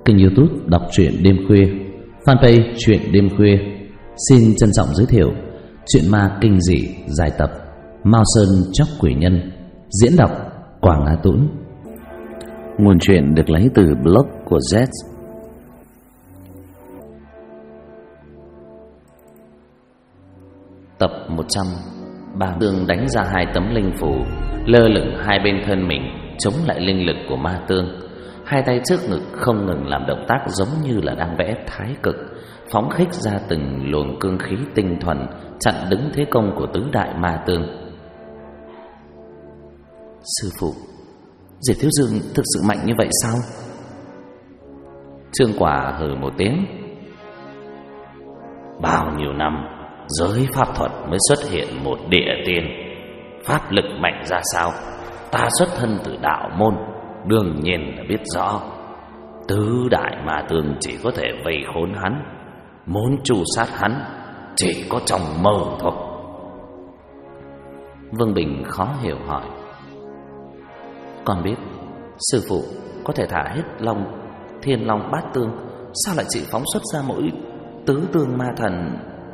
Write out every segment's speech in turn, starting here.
kênh YouTube đọc truyện đêm khuya, fanpage truyện đêm khuya. Xin trân trọng giới thiệu truyện ma kinh dị dài tập Mao Sơn Chóc Quỷ Nhân, diễn đọc Quảng Á Tũng. Nguồn truyện được lấy từ blog của Z. Tập 103. Tương đánh ra 2 tấm linh phù lơ lửng hai bên thân mình, chống lại linh lực của ma tương. Hai tay trước ngực không ngừng làm động tác giống như là đang vẽ thái cực, phóng khích ra từng luồng cương khí tinh thuần, chặn đứng thế công của tứ đại ma tương. Sư phụ, Diệp Thiếu Dương thực sự mạnh như vậy sao? Trương Quả hừ một tiếng. Bao nhiêu năm giới pháp thuật mới xuất hiện một địa tiên, pháp lực mạnh ra sao ta xuất thân từ đạo môn, đương nhiên là biết rõ. Tứ đại ma tương chỉ có thể vây khốn hắn, muốn tru sát hắn chỉ có trong mơ thôi. Vương Bình khó hiểu hỏi: Con biết sư phụ có thể thả hết thiên long bát tương, sao lại chỉ phóng xuất ra mỗi tứ tương ma thần?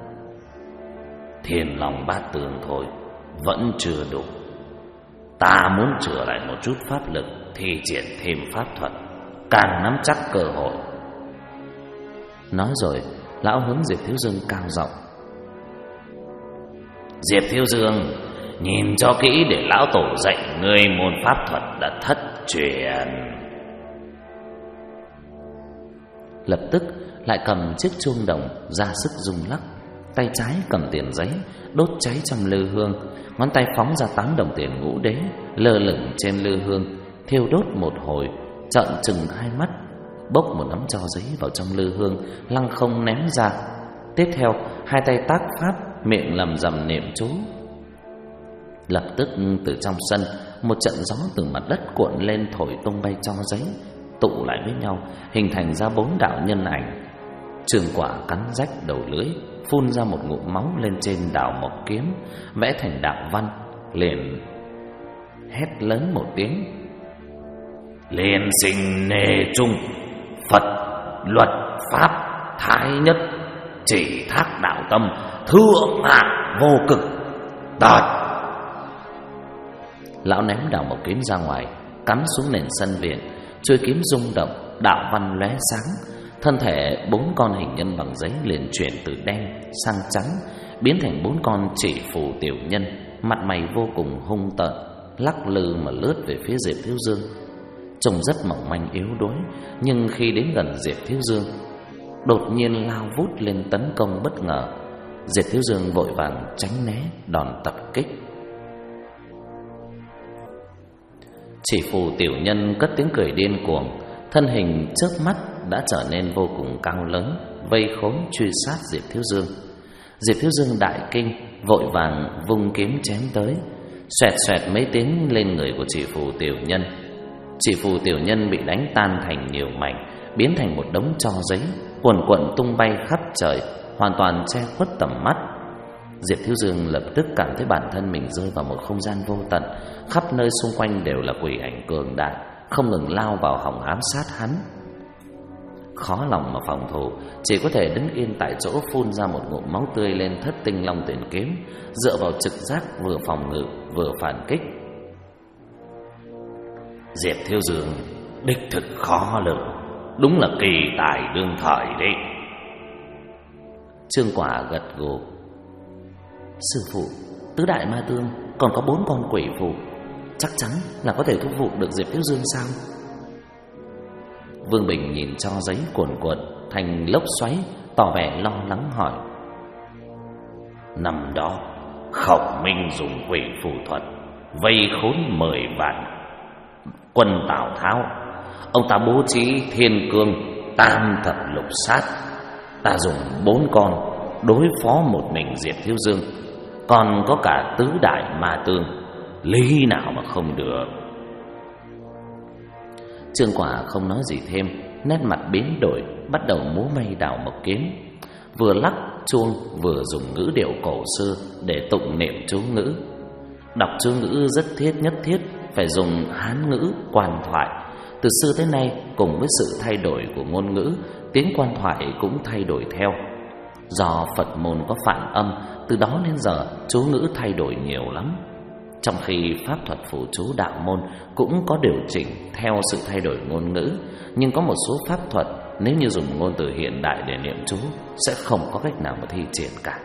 Thiên long bát tương thôi vẫn chưa đủ, ta muốn chữa lại một chút pháp lực, thi triển thêm pháp thuật, càng nắm chắc cơ hội. Nói rồi, lão hướng Diệp Thiếu Dương cao giọng: Diệp Thiếu Dương, nhìn cho kỹ để lão tổ dạy ngươi môn pháp thuật đã thất truyền. Lập tức lại cầm chiếc chuông đồng ra sức rung lắc, tay trái cầm tiền giấy đốt cháy trong lư hương, ngón tay phóng ra 8 đồng tiền ngũ đế lơ lửng trên lư hương, thiêu đốt một hồi, trợn trừng hai mắt, bốc một nắm tro giấy vào trong lư hương, lăng không ném ra. Tiếp theo, hai tay tác pháp, miệng lầm rầm niệm chú. Lập tức từ trong sân, một trận gió từ mặt đất cuộn lên thổi tung bay tro giấy, tụ lại với nhau, hình thành ra 4 đạo nhân ảnh. Trương Quả cắn rách đầu lưỡi, phun ra một ngụm máu lên trên đào mộc kiếm, vẽ thành đạo văn, liền hét lớn một tiếng: Liên sinh nề trung, Phật luật pháp thái nhất, chỉ thác đạo tâm, thượng hạ vô cực. Tạt! Lão ném đào mộc kiếm ra ngoài, cắm xuống nền sân viện, chuôi kiếm rung động, đạo văn lóe sáng. Thân thể 4 con hình nhân bằng giấy liền chuyển từ đen sang trắng, biến thành 4 con chỉ phù tiểu nhân, mặt mày vô cùng hung tợn, lắc lư mà lướt về phía Diệp Thiếu Dương. Trông rất mỏng manh yếu đuối, nhưng khi đến gần Diệp Thiếu Dương, đột nhiên lao vút lên tấn công bất ngờ. Diệp Thiếu Dương vội vàng tránh né đòn tập kích. Chỉ phù tiểu nhân cất tiếng cười điên cuồng, thân hình chớp mắt đã trở nên vô cùng cao lớn, vây khốn truy sát Diệp Thiếu Dương. Diệp Thiếu Dương đại kinh, vội vàng vung kiếm chém tới, xoẹt xoẹt mấy tiếng lên người của chỉ phù tiểu nhân. Chỉ phù tiểu nhân bị đánh tan thành nhiều mảnh, biến thành một đống tro giấy, quần quận tung bay khắp trời, hoàn toàn che khuất tầm mắt. Diệp Thiếu Dương lập tức cảm thấy bản thân mình rơi vào một không gian vô tận, khắp nơi xung quanh đều là quỷ ảnh cường đại, không ngừng lao vào hòng ám sát hắn. Khó lòng mà phòng thủ, chỉ có thể đứng yên tại chỗ, phun ra một ngụm máu tươi lên Thất Tinh Long Tuyển kiếm, dựa vào trực giác vừa phòng ngự vừa phản kích. Diệp Thiếu Dương đích thực khó lường, đúng là kỳ tài đương thời đấy. Trương Quả gật gù: Sư phụ, tứ đại ma tương còn có 4 con quỷ phù, chắc chắn là có thể thúc phục được Diệp Thiếu Dương sao? Vương Bình nhìn cho giấy cuồn cuộn thành lốc xoáy, tỏ vẻ lo lắng hỏi: Năm đó Khổng Minh dùng quỷ phù thuật vây khốn 10 vạn quân Tào Tháo, ông ta bố trí thiên cương tam thập lục sát, ta dùng 4 con đối phó một mình Diệp Thiếu Dương, còn có cả tứ đại ma tương, lý nào mà không được? Trương Quả không nói gì thêm, nét mặt biến đổi, bắt đầu múa may đào mộc kiếm, vừa lắc chuông vừa dùng ngữ điệu cổ xưa để tụng niệm chú ngữ. Đọc chú ngữ rất nhất thiết phải dùng Hán ngữ quan thoại, Từ xưa tới nay, cùng với sự thay đổi của ngôn ngữ, tiếng quan thoại cũng thay đổi theo. Do Phật môn có phản âm, từ đó đến giờ chú ngữ thay đổi nhiều lắm. Trong khi pháp thuật phù chú đạo môn cũng có điều chỉnh theo sự thay đổi ngôn ngữ, nhưng có một số pháp thuật nếu như dùng ngôn từ hiện đại để niệm chú sẽ không có cách nào mà thi triển cả.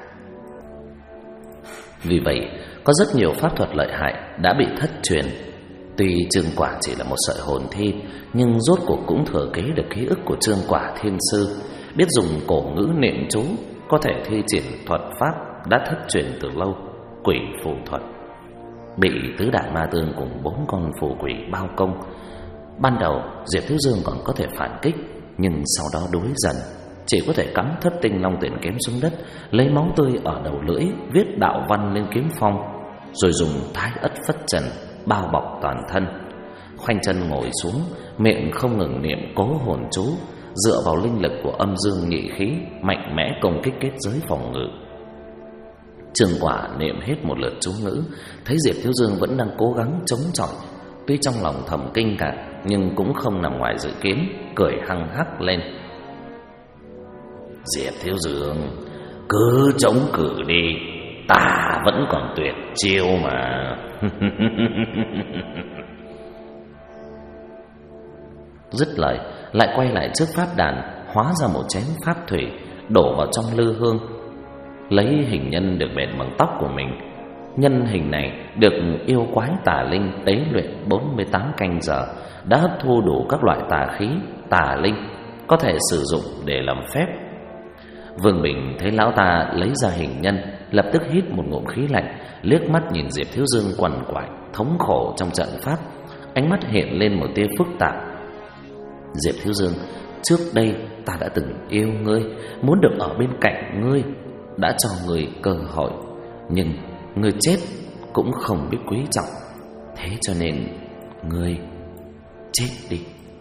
Vì vậy, có rất nhiều pháp thuật lợi hại đã bị thất truyền. Tuy Trương Quả chỉ là một sợi hồn thi, nhưng rốt cuộc cũng thừa kế được ký ức của Trương Quả Thiên Sư, biết dùng cổ ngữ niệm chú, có thể thi triển thuật pháp đã thất truyền từ lâu, quỷ phù thuật. Bị tứ đại ma tương cùng 4 con phù quỷ bao công. Ban đầu Diệp Thiếu Dương còn có thể phản kích, nhưng sau đó đuối dần, chỉ có thể cắm Thất Tinh Long Tiễn kiếm xuống đất, lấy máu tươi ở đầu lưỡi viết đạo văn lên kiếm phong, rồi dùng Thái Ất Phất Trần bao bọc toàn thân. Khoanh chân ngồi xuống, miệng không ngừng niệm cố hồn chú, dựa vào linh lực của âm dương nhị khí mạnh mẽ công kích kết giới phòng ngự. Trương Quả niệm hết một lượt chú ngữ, thấy Diệp Thiếu Dương vẫn đang cố gắng chống chọi, tuy trong lòng thầm kinh ngạc nhưng cũng không nằm ngoài dự kiến, cười hăng hắc lên. Diệp Thiếu Dương, cứ chống cự đi, ta vẫn còn tuyệt chiêu mà. Dứt lời, lại quay lại trước pháp đàn, hóa ra một chén pháp thủy, đổ vào trong lư hương, lấy hình nhân được bệt bằng tóc của mình. Nhân hình này được yêu quái tà linh tế luyện 48 canh giờ, đã hấp thu đủ các loại tà khí, tà linh, có thể sử dụng để làm phép. Vương Bình thấy lão ta lấy ra hình nhân, lập tức hít một ngụm khí lạnh, liếc mắt nhìn Diệp Thiếu Dương quằn quại, thống khổ trong trận pháp, ánh mắt hiện lên một tia phức tạp. Diệp Thiếu Dương, trước đây ta đã từng yêu ngươi, muốn được ở bên cạnh ngươi, đã cho ngươi cơ hội, nhưng ngươi chết cũng không biết quý trọng, thế cho nên ngươi chết đi.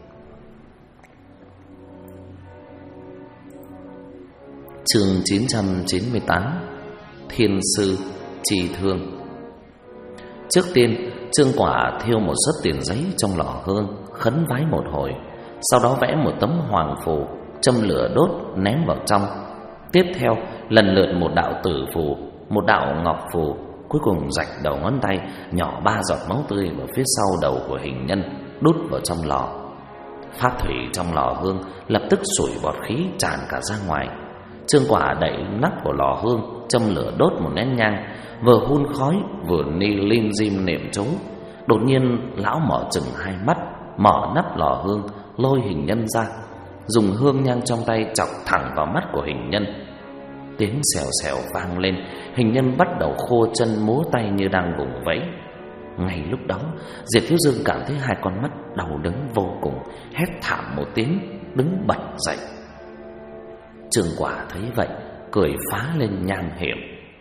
Chương 998 Thiên Sư Trì Thương. Trước tiên, Trương Quả thiêu một sấp tiền giấy trong lò hương, khấn vái một hồi, sau đó vẽ một tấm hoàng phù, châm lửa đốt ném vào trong. Tiếp theo, lần lượt một đạo tử phù, một đạo ngọc phù, cuối cùng rạch đầu ngón tay, nhỏ 3 giọt máu tươi vào phía sau đầu của hình nhân, đút vào trong lò. Pháp thủy trong lò hương lập tức sủi bọt khí tràn cả ra ngoài. Trương Quả đậy nắp của lò hương, châm lửa đốt một nén nhang, vừa hun khói vừa ni lim dim niệm chú. Đột nhiên lão mở chừng hai mắt, mở nắp lò hương, lôi hình nhân ra, dùng hương nhang trong tay chọc thẳng vào mắt của hình nhân. Tiếng xèo xèo vang lên, hình nhân bắt đầu khô chân múa tay như đang vùng vẫy. Ngay lúc đó, Diệp Thiếu Dương cảm thấy hai con mắt đau đớn vô cùng, hét thảm một tiếng, đứng bật dậy. Trương Quả thấy vậy, cười phá lên nham hiểm.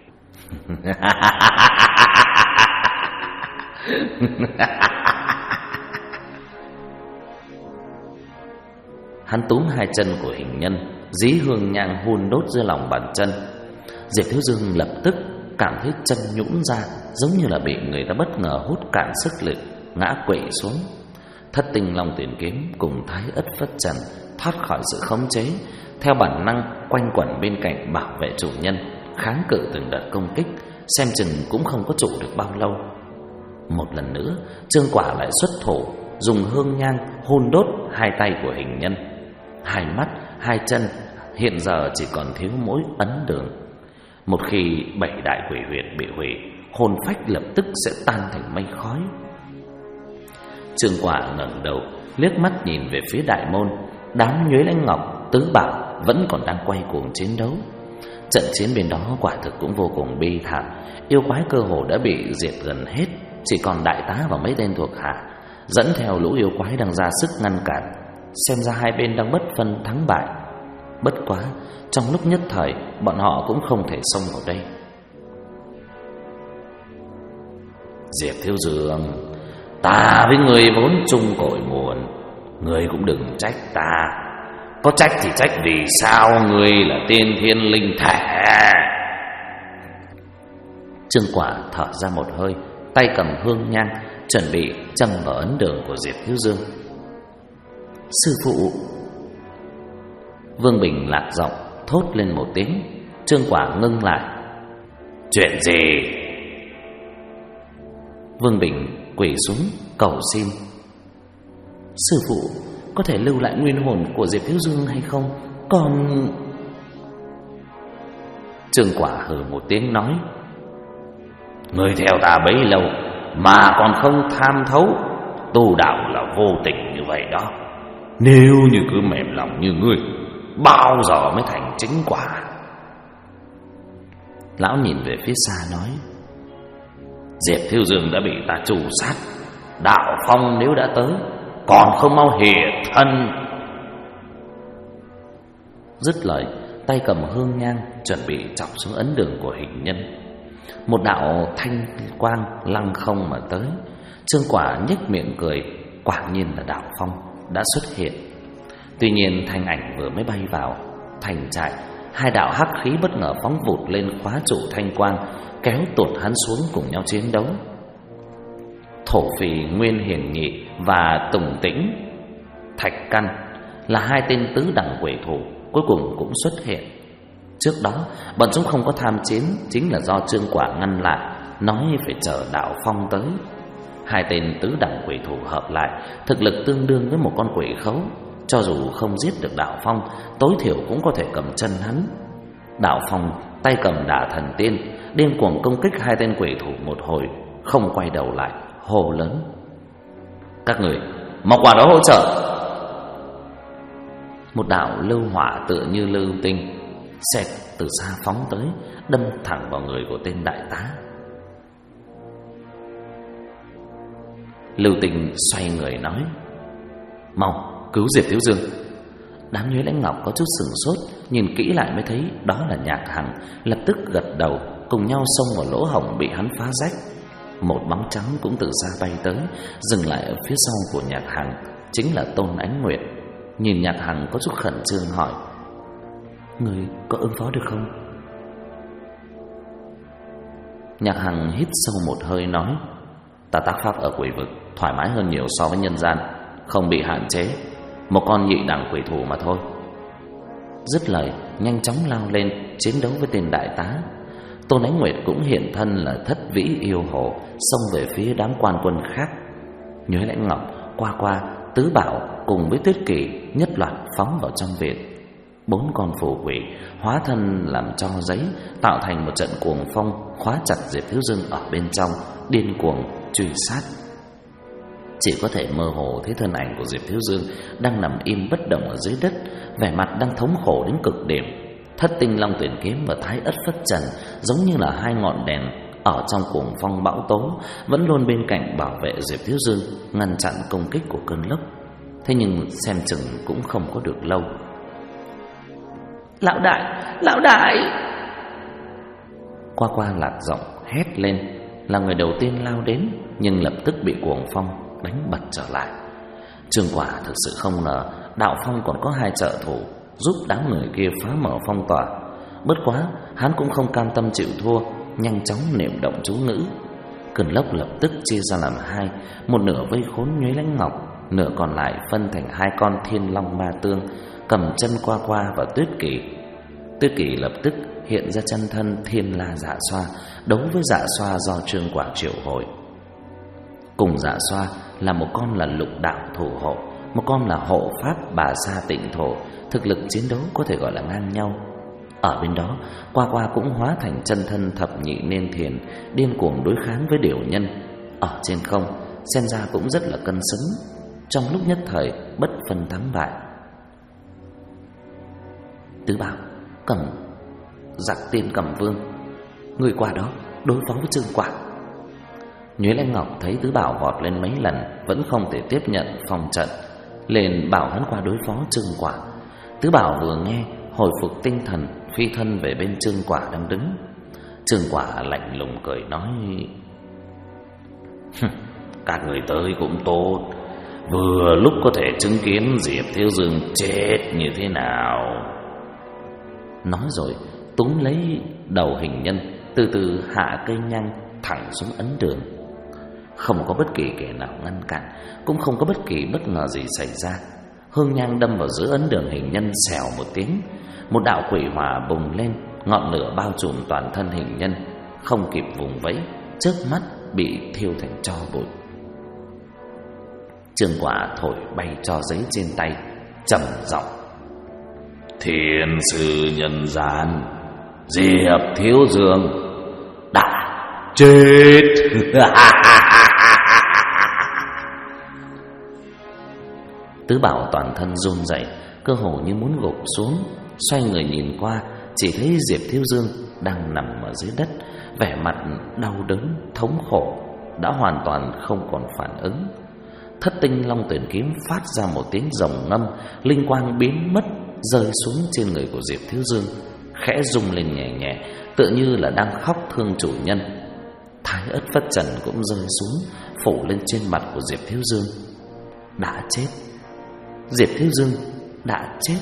Hắn túm hai chân của hình nhân, dí hương nhang hun đốt dưới lòng bàn chân. Diệp Thiếu Dương lập tức cảm thấy chân nhũn ra, giống như là bị người ta bất ngờ hút cạn sức lực, ngã quỵ xuống. Thất Tinh Long Tiễn kiếm cùng Thái Ất Phất Trần thoát khỏi sự khống chế, theo bản năng quanh quẩn bên cạnh bảo vệ chủ nhân, kháng cự từng đợt công kích, xem chừng cũng không có trụ được bao lâu. Một lần nữa, Trương Quả lại xuất thủ, dùng hương nhang hun đốt hai tay của hình nhân. Hai mắt, hai chân hiện giờ chỉ còn thiếu mỗi ấn đường. Một khi 7 đại quỷ huyệt bị hủy, hồn phách lập tức sẽ tan thành mây khói. Trương Quả ngẩng đầu, liếc mắt nhìn về phía đại môn. Đám Nhuế Lãnh Ngọc, Tứ Bảo vẫn còn đang quay cuồng chiến đấu. Trận chiến bên đó quả thực cũng vô cùng bi thảm. Yêu quái cơ hồ đã bị diệt gần hết, chỉ còn đại tá và mấy tên thuộc hạ dẫn theo lũ yêu quái đang ra sức ngăn cản. Xem ra hai bên đang bất phân thắng bại. Bất quá, trong lúc nhất thời, bọn họ cũng không thể xông vào đây. Diệp Thiếu Dương, ta với người vốn chung cội nguồn, người cũng đừng trách ta. Có trách thì trách vì sao người là tiên thiên linh thể. Trương Quả thở ra một hơi, tay cầm hương nhang, chuẩn bị châm vào ấn đường của Diệp Thiếu Dương. Sư phụ. Vương Bình lạc giọng thốt lên một tiếng. Trương Quả ngưng lại. Chuyện gì? Vương Bình quỳ xuống cầu xin. Sư phụ, có thể lưu lại nguyên hồn của Diệp Thiếu Dương hay không? Còn... Trương Quả hừ một tiếng nói. Ngươi theo ta bấy lâu mà còn không tham thấu, tu đạo là vô tình như vậy đó. Nếu như cứ mềm lòng như ngươi, bao giờ mới thành chính quả? Lão nhìn về phía xa nói. Diệp Thiếu Dương đã bị ta trù sát, đạo phong nếu đã tới, còn không mau hiện thân. Dứt lời, tay cầm hương nhang chuẩn bị chọc xuống ấn đường của hình nhân. Một đạo thanh quang lăng không mà tới. Trương Quả nhếch miệng cười. Quả nhiên là đạo phong đã xuất hiện. Tuy nhiên thanh ảnh vừa mới bay vào thành trại, hai đạo hắc khí bất ngờ phóng vụt lên khóa trụ thanh quang, kéo tuột hắn xuống cùng nhau chiến đấu. Thổ Phì, Nguyên Hiển Nhị và Tùng Tĩnh, Thạch Căn là hai tên tứ đẳng quỷ thủ cuối cùng cũng xuất hiện. Trước đó bọn chúng không có tham chiến, chính là do Trương Quả ngăn lại, nói phải chờ đạo phong tới. Hai tên tứ đẳng quỷ thủ hợp lại, thực lực tương đương với một con quỷ khấu. Cho dù không giết được đạo phong, tối thiểu cũng có thể cầm chân hắn. Đạo phong tay cầm Đả Thần Tiên, điên cuồng công kích hai tên quỷ thủ một hồi, không quay đầu lại, hô lớn. Các người mau qua đó hỗ trợ. Một đạo lưu hỏa tựa như lưu tinh xẹt từ xa phóng tới, đâm thẳng vào người của tên đại tá. Lưu Tinh xoay người nói. Mau cứu Diệp Thiếu Dương. Đám Nhuế Lãnh Ngọc có chút sửng sốt, nhìn kỹ lại mới thấy đó là Nhạc Hằng, lập tức gật đầu, cùng nhau xông vào lỗ hổng bị hắn phá rách. Một bóng trắng cũng từ xa bay tới, dừng lại ở phía sau của Nhạc Hằng, chính là Tôn Ánh Nguyệt. Nhìn Nhạc Hằng có chút khẩn trương hỏi. Người có ứng phó được không? Nhạc Hằng hít sâu một hơi nói. Ta tác pháp ở quỷ vực thoải mái hơn nhiều so với nhân gian, không bị hạn chế, một con nhị đẳng quỷ thủ mà thôi. Dứt lời nhanh chóng lao lên chiến đấu với tên đại tá. Tôn Ánh Nguyệt cũng hiện thân là Thất Vĩ Yêu Hồ, xông về phía đám quan quân khác. Nhuế Lãnh Ngọc, Qua Qua, Tứ Bảo cùng với Tuyết Kỳ nhất loạt phóng vào trong viện. 4 con phù quỷ hóa thân làm tro giấy, tạo thành một trận cuồng phong, khóa chặt Diệp Thiếu Dương ở bên trong, điên cuồng truy sát. Chỉ có thể mơ hồ thấy thân ảnh của Diệp Thiếu Dương đang nằm im bất động ở dưới đất, vẻ mặt đang thống khổ đến cực điểm. Thất Tinh Long Tuyển Kiếm và Thái Ất Phất Trần giống như là hai ngọn đèn ở trong cuồng phong bão tố, vẫn luôn bên cạnh bảo vệ Diệp Thiếu Dương, ngăn chặn công kích của cơn lốc. Thế nhưng xem chừng cũng không có được lâu. Lão đại, lão đại! Qua Qua lạc giọng hét lên, là người đầu tiên lao đến, nhưng lập tức bị cuồng phong đánh bật trở lại. Trương Quả thực sự không ngờ đạo phong còn có hai trợ thủ giúp đám người kia phá mở phong tỏa. Bất quá hắn cũng không cam tâm chịu thua, nhanh chóng niệm động chú ngữ. Cơn lốc lập tức chia ra làm hai, một nửa vây khốn Nhuế Lãnh Ngọc, nửa còn lại phân thành hai con Thiên Long Ma Tương, cầm chân Qua Qua và Tuyết Kỳ. Tuyết Kỳ lập tức hiện ra chân thân Thiên La Dạ Xoa, đấu với Dạ Xoa do Trương Quả triệu hồi. Cùng Dạ Xoa là một con là Lục Đạo thủ hộ, một con là hộ pháp Bà Sa Tịnh Thổ, thực lực chiến đấu có thể gọi là ngang nhau. Ở bên đó, Qua Qua cũng hóa thành chân thân Thập Nhị Niên Thiền, điên cuồng đối kháng với Điểu Nhân. Ở trên không, xem ra cũng rất là cân xứng, trong lúc nhất thời bất phân thắng bại. Tứ Bảo, Cầm, Giặc Tiên Cầm Vương, người qua đó đối phó với Trương Quả. Nhuế Lãnh Ngọc thấy Tứ Bảo vọt lên mấy lần vẫn không thể tiếp nhận phòng trận, liền bảo hắn qua đối phó Trương Quả. Tứ Bảo vừa nghe, hồi phục tinh thần, phi thân về bên Trương Quả đang đứng. Trương Quả lạnh lùng cười nói: các người tới cũng tốt, vừa lúc có thể chứng kiến Diệp Thiếu Dương chết như thế nào. Nói rồi túm lấy đầu hình nhân, từ từ hạ cây nhang thẳng xuống ấn đường. Không có bất kỳ kẻ nào ngăn cản, cũng không có bất kỳ bất ngờ gì xảy ra. Hương nhang đâm vào giữa ấn đường hình nhân, xèo một tiếng, một đạo quỷ hỏa bùng lên, ngọn lửa bao trùm toàn thân hình nhân, không kịp vùng vẫy, chớp mắt bị thiêu thành tro bụi. Trương Quả thổi bay tro giấy trên tay, trầm giọng: Thiên sư nhân gian, Diệp Thiếu Dương đã chết. Tứ Bảo toàn thân run rẩy, cơ hồ như muốn gục xuống. Xoay người nhìn qua, chỉ thấy Diệp Thiếu Dương đang nằm ở dưới đất, vẻ mặt đau đớn thống khổ, đã hoàn toàn không còn phản ứng. Thất tinh long tuyển kiếm phát ra một tiếng rồng ngâm, linh quang biến mất, rơi xuống trên người của Diệp Thiếu Dương, khẽ rung lên nhẹ nhẹ, tựa như là đang khóc thương chủ nhân. Thái ất phất trần cũng rơi xuống, phủ lên trên mặt của Diệp Thiếu Dương. Đã chết. Diệp Thiếu Dương đã chết.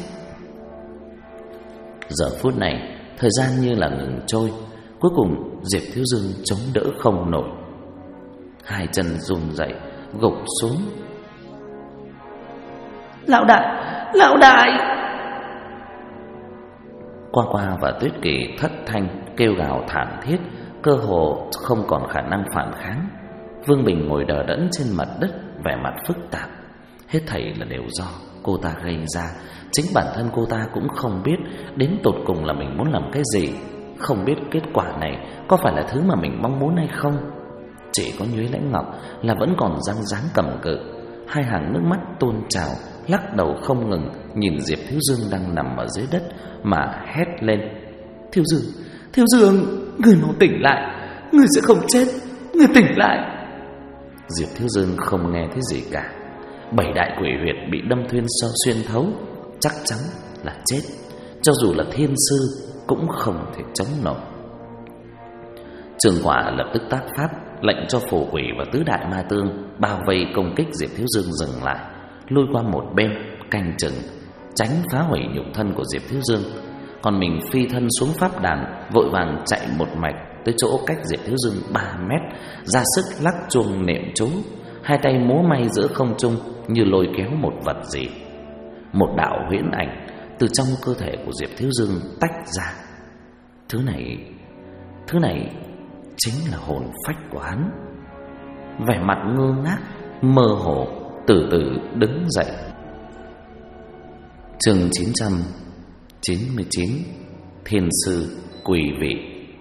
Giờ phút này, thời gian như là ngừng trôi. Cuối cùng Diệp Thiếu Dương chống đỡ không nổi, hai chân run rẩy, gục xuống. Lão đại! Qua và Tuyết Kỳ thất thanh kêu gào thảm thiết, cơ hồ không còn khả năng phản kháng. Vương Bình ngồi đờ đẫn trên mặt đất, vẻ mặt phức tạp. Hết thảy là đều do cô ta gây ra. Chính bản thân cô ta cũng không biết đến tột cùng là mình muốn làm cái gì, không biết kết quả này có phải là thứ mà mình mong muốn hay không. Chỉ có Nhuế Lãnh Ngọc là vẫn còn dang dáng cầm cự, hai hàng nước mắt tuôn trào, lắc đầu không ngừng, nhìn Diệp Thiếu Dương đang nằm ở dưới đất mà hét lên: Thiếu Dương, người mau tỉnh lại, người sẽ không chết, người tỉnh lại. Diệp Thiếu Dương không nghe thấy gì cả. 7 đại quỷ huyệt bị đâm xuyên thấu, chắc chắn là chết. Cho dù là thiên sư cũng không thể chống nổi. Trương Quả lập tức tác pháp, lệnh cho phù quỷ và tứ đại ma tương bao vây công kích Diệp Thiếu Dương dừng lại, lui qua một bên canh chừng, tránh phá hủy nhục thân của Diệp Thiếu Dương. Còn mình phi thân xuống pháp đàn, vội vàng chạy một mạch tới chỗ cách Diệp Thiếu Dương 3 mét, ra sức lắc chuông niệm chú, hai tay múa may giữa không trung như lôi kéo một vật gì. Một đạo huyễn ảnh từ trong cơ thể của Diệp Thiếu Dương tách ra. Thứ này chính là hồn phách của hắn. Vẻ mặt ngơ ngác, mơ hồ, từ từ đứng dậy. Chương 999, Thiên sư quỷ vị.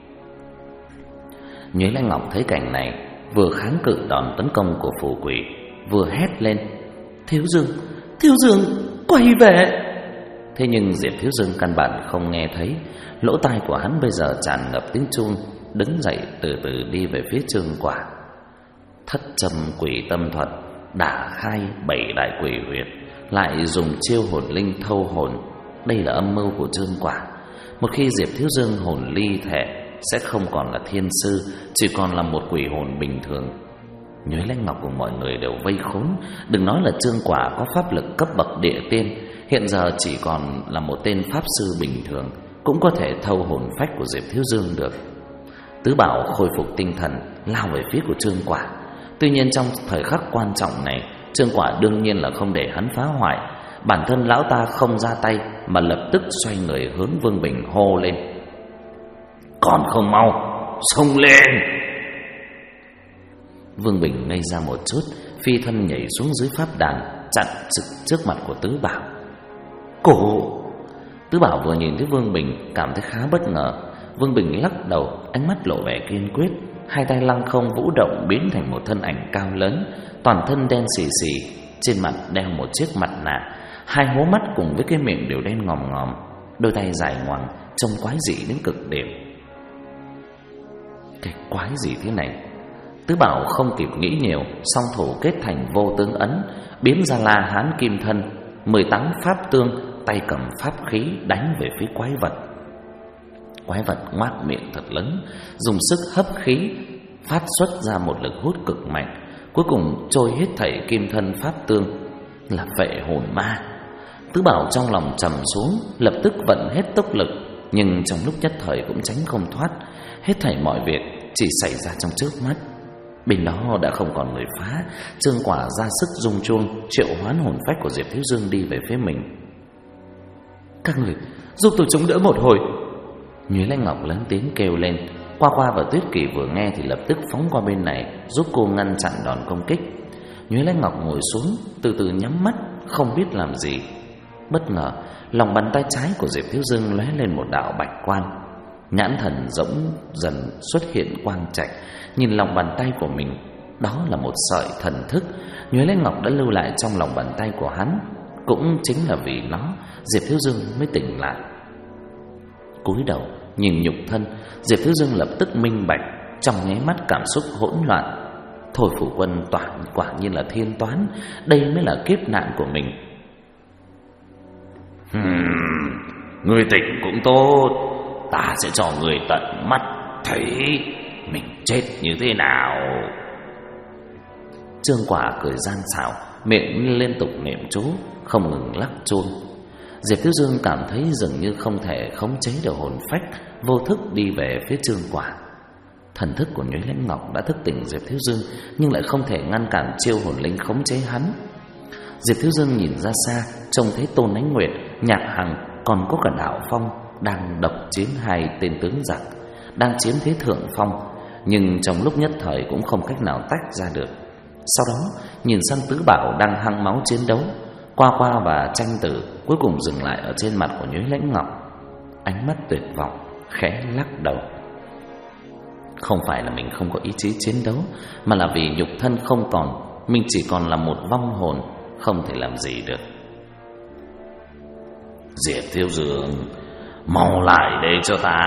Nhuế Lãnh Ngọc thấy cảnh này, vừa kháng cự đòn tấn công của phù quỷ, vừa hét lên: Thiếu Dương, quay về! Thế nhưng Diệp Thiếu Dương căn bản không nghe thấy, lỗ tai của hắn bây giờ tràn ngập tiếng chuông, đứng dậy từ từ đi về phía Trương Quả. Thất trầm quỷ tâm thuật đả khai 7 đại quỷ huyệt, lại dùng chiêu hồn linh thâu hồn. Đây là âm mưu của Trương Quả. Một khi Diệp Thiếu Dương hồn ly thể, sẽ không còn là thiên sư, chỉ còn là một quỷ hồn bình thường. Nhuế Lãnh Ngọc của mọi người đều vây khốn. Đừng nói là Trương Quả có pháp lực cấp bậc địa tiên, hiện giờ chỉ còn là một tên pháp sư bình thường, cũng có thể thâu hồn phách của Diệp Thiếu Dương được. Tứ Bảo khôi phục tinh thần, lao về phía của Trương Quả. Tuy nhiên trong thời khắc quan trọng này, Trương Quả đương nhiên là không để hắn phá hoại. Bản thân lão ta không ra tay, mà lập tức xoay người hướng Vương Bình hô lên: Còn không mau xông lên! Vương Bình ngây ra một chút, phi thân nhảy xuống dưới pháp đàn, chặn trực trước mặt của Tứ Bảo. Cổ! Tứ Bảo vừa nhìn thấy Vương Bình cảm thấy khá bất ngờ. Vương Bình lắc đầu, ánh mắt lộ vẻ kiên quyết, hai tay lăng không vũ động biến thành một thân ảnh cao lớn, toàn thân đen xì xì, trên mặt đeo một chiếc mặt nạ, hai hố mắt cùng với cái miệng đều đen ngòm ngòm, đôi tay dài ngoằng, trông quái dị đến cực điểm. Cái quái gì thế này? Tứ Bảo không kịp nghĩ nhiều, song thủ kết thành vô tướng ấn, biến ra La Hán Kim Thân, 18 pháp tương, tay cầm pháp khí đánh về phía quái vật. Quái vật ngoác miệng thật lớn, dùng sức hấp khí, phát xuất ra một lực hút cực mạnh, cuối cùng trôi hết thảy kim thân pháp tương, là vệ hồn ma. Tứ Bảo trong lòng trầm xuống, lập tức vận hết tốc lực, nhưng trong lúc nhất thời cũng tránh không thoát. Hết thảy mọi việc chỉ xảy ra trong chớp mắt. Bên đó đã không còn người phá. Trương Quả ra sức rung chuông triệu hoán hồn phách của Diệp Thiếu Dương đi về phía mình. Các người giúp tôi chống đỡ một hồi. Nhuế Lãnh Ngọc lớn tiếng kêu lên. Qua Qua và Tuyết Kỳ vừa nghe thì lập tức phóng qua bên này giúp cô ngăn chặn đòn công kích. Nhuế Lãnh Ngọc ngồi xuống, từ từ nhắm mắt, không biết làm gì. Bất ngờ, lòng bàn tay trái của Diệp Thiếu Dương lóe lên một đạo bạch quang. Nhãn thần rỗng dần xuất hiện quang trạch, nhìn lòng bàn tay của mình, đó là một sợi thần thức Nhuế Lãnh Ngọc đã lưu lại trong lòng bàn tay của hắn. Cũng chính là vì nó, Diệp Thiếu Dương mới tỉnh lại. Cúi đầu nhìn nhục thân, Diệp Thiếu Dương lập tức minh bạch, trong nháy mắt cảm xúc hỗn loạn. Thôi Phủ Quân quả nhiên là thiên toán, đây mới là kiếp nạn của mình. Người tỉnh cũng tốt, ta sẽ cho người tận mắt thấy mình chết như thế nào. Trương Quả cười gian xảo, miệng liên tục niệm chú, không ngừng lắc chuông. Diệp Thiếu Dương cảm thấy dường như không thể khống chế được hồn phách, vô thức đi về phía Trương Quả. Thần thức của Nhuế Lãnh Ngọc đã thức tỉnh Diệp Thiếu Dương, nhưng lại không thể ngăn cản chiêu hồn linh khống chế hắn. Diệp Thiếu Dương nhìn ra xa, trông thấy Tôn Ánh Nguyệt, Nhạc Hằng, còn có cả Đạo Phong đang độc chiến hai tên tướng giặc, đang chiếm thế thượng phong, nhưng trong lúc nhất thời cũng không cách nào tách ra được. Sau đó nhìn sang Tứ Bảo đang hăng máu chiến đấu, Qua Qua và Tranh Tử cuối cùng dừng lại ở trên mặt của Nhuế Lãnh Ngọc, ánh mắt tuyệt vọng, khẽ lắc đầu. Không phải là mình không có ý chí chiến đấu, mà là vì nhục thân không còn, mình chỉ còn là một vong hồn, không thể làm gì được. Diệp Thiếu Dương, mau lại đây cho ta.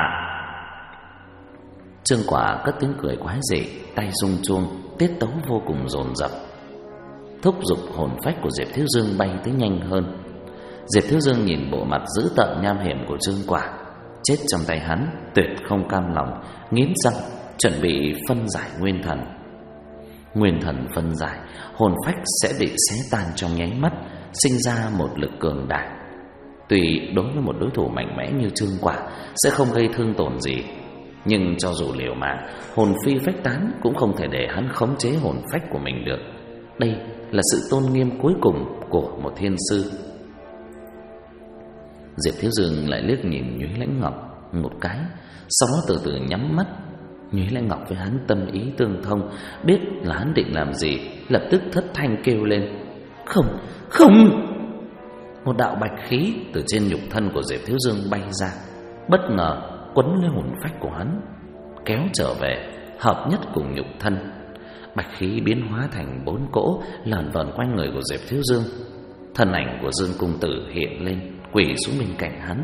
Trương Quả cất tiếng cười quái dị, tay rung chuông, tiết tấu vô cùng dồn dập, thúc giục hồn phách của Diệp Thiếu Dương bay tới nhanh hơn. Diệp Thiếu Dương nhìn bộ mặt dữ tợn nham hiểm của Trương Quả, chết trong tay hắn, tuyệt không cam lòng, nghiến răng chuẩn bị phân giải nguyên thần. Nguyên thần phân giải, hồn phách sẽ bị xé tan trong nháy mắt, sinh ra một lực cường đại. Tuy đối với một đối thủ mạnh mẽ như Trương Quả sẽ không gây thương tổn gì, nhưng cho dù liều mạng, hồn phi phách tán cũng không thể để hắn khống chế hồn phách của mình được. Đây là sự tôn nghiêm cuối cùng của một thiên sư. Diệp Thiếu Dương lại liếc nhìn Nhuế Lãnh Ngọc một cái, sau đó từ từ nhắm mắt. Nhuế Lãnh Ngọc với hắn tâm ý tương thông, biết là hắn định làm gì, lập tức thất thanh kêu lên: Không, không! Một đạo bạch khí từ trên nhục thân của Diệp Thiếu Dương bay ra, bất ngờ quấn lên hồn phách của hắn, kéo trở về, hợp nhất cùng nhục thân. Bạch khí biến hóa thành 4 cỗ lởn vởn quanh người của Diệp Thiếu Dương. Thân ảnh của Dương Cung Tử hiện lên, quỳ xuống bên cạnh hắn.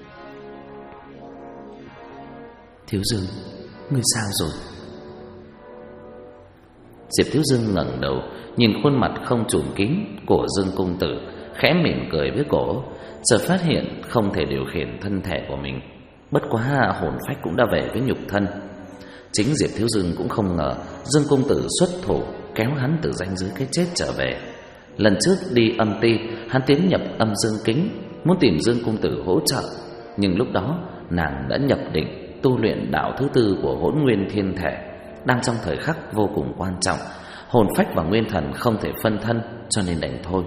Thiếu Dương, ngươi sao rồi? Diệp Thiếu Dương ngẩng đầu, nhìn khuôn mặt không trùm kín của Dương Cung Tử, khẽ mỉm cười với cổ, chợt phát hiện không thể điều khiển thân thể của mình. Bất quá hồn phách cũng đã về với nhục thân. Chính Diệp Thiếu Dương cũng không ngờ Dương Cung Tử xuất thủ kéo hắn từ ranh giới cái chết trở về. Lần trước đi âm ti, hắn tiến nhập âm dương kính, muốn tìm Dương Cung Tử hỗ trợ, nhưng lúc đó nàng đã nhập định tu luyện đạo thứ tư của Hỗn Nguyên Thiên Thể, đang trong thời khắc vô cùng quan trọng, hồn phách và nguyên thần không thể phân thân, cho nên đành thôi.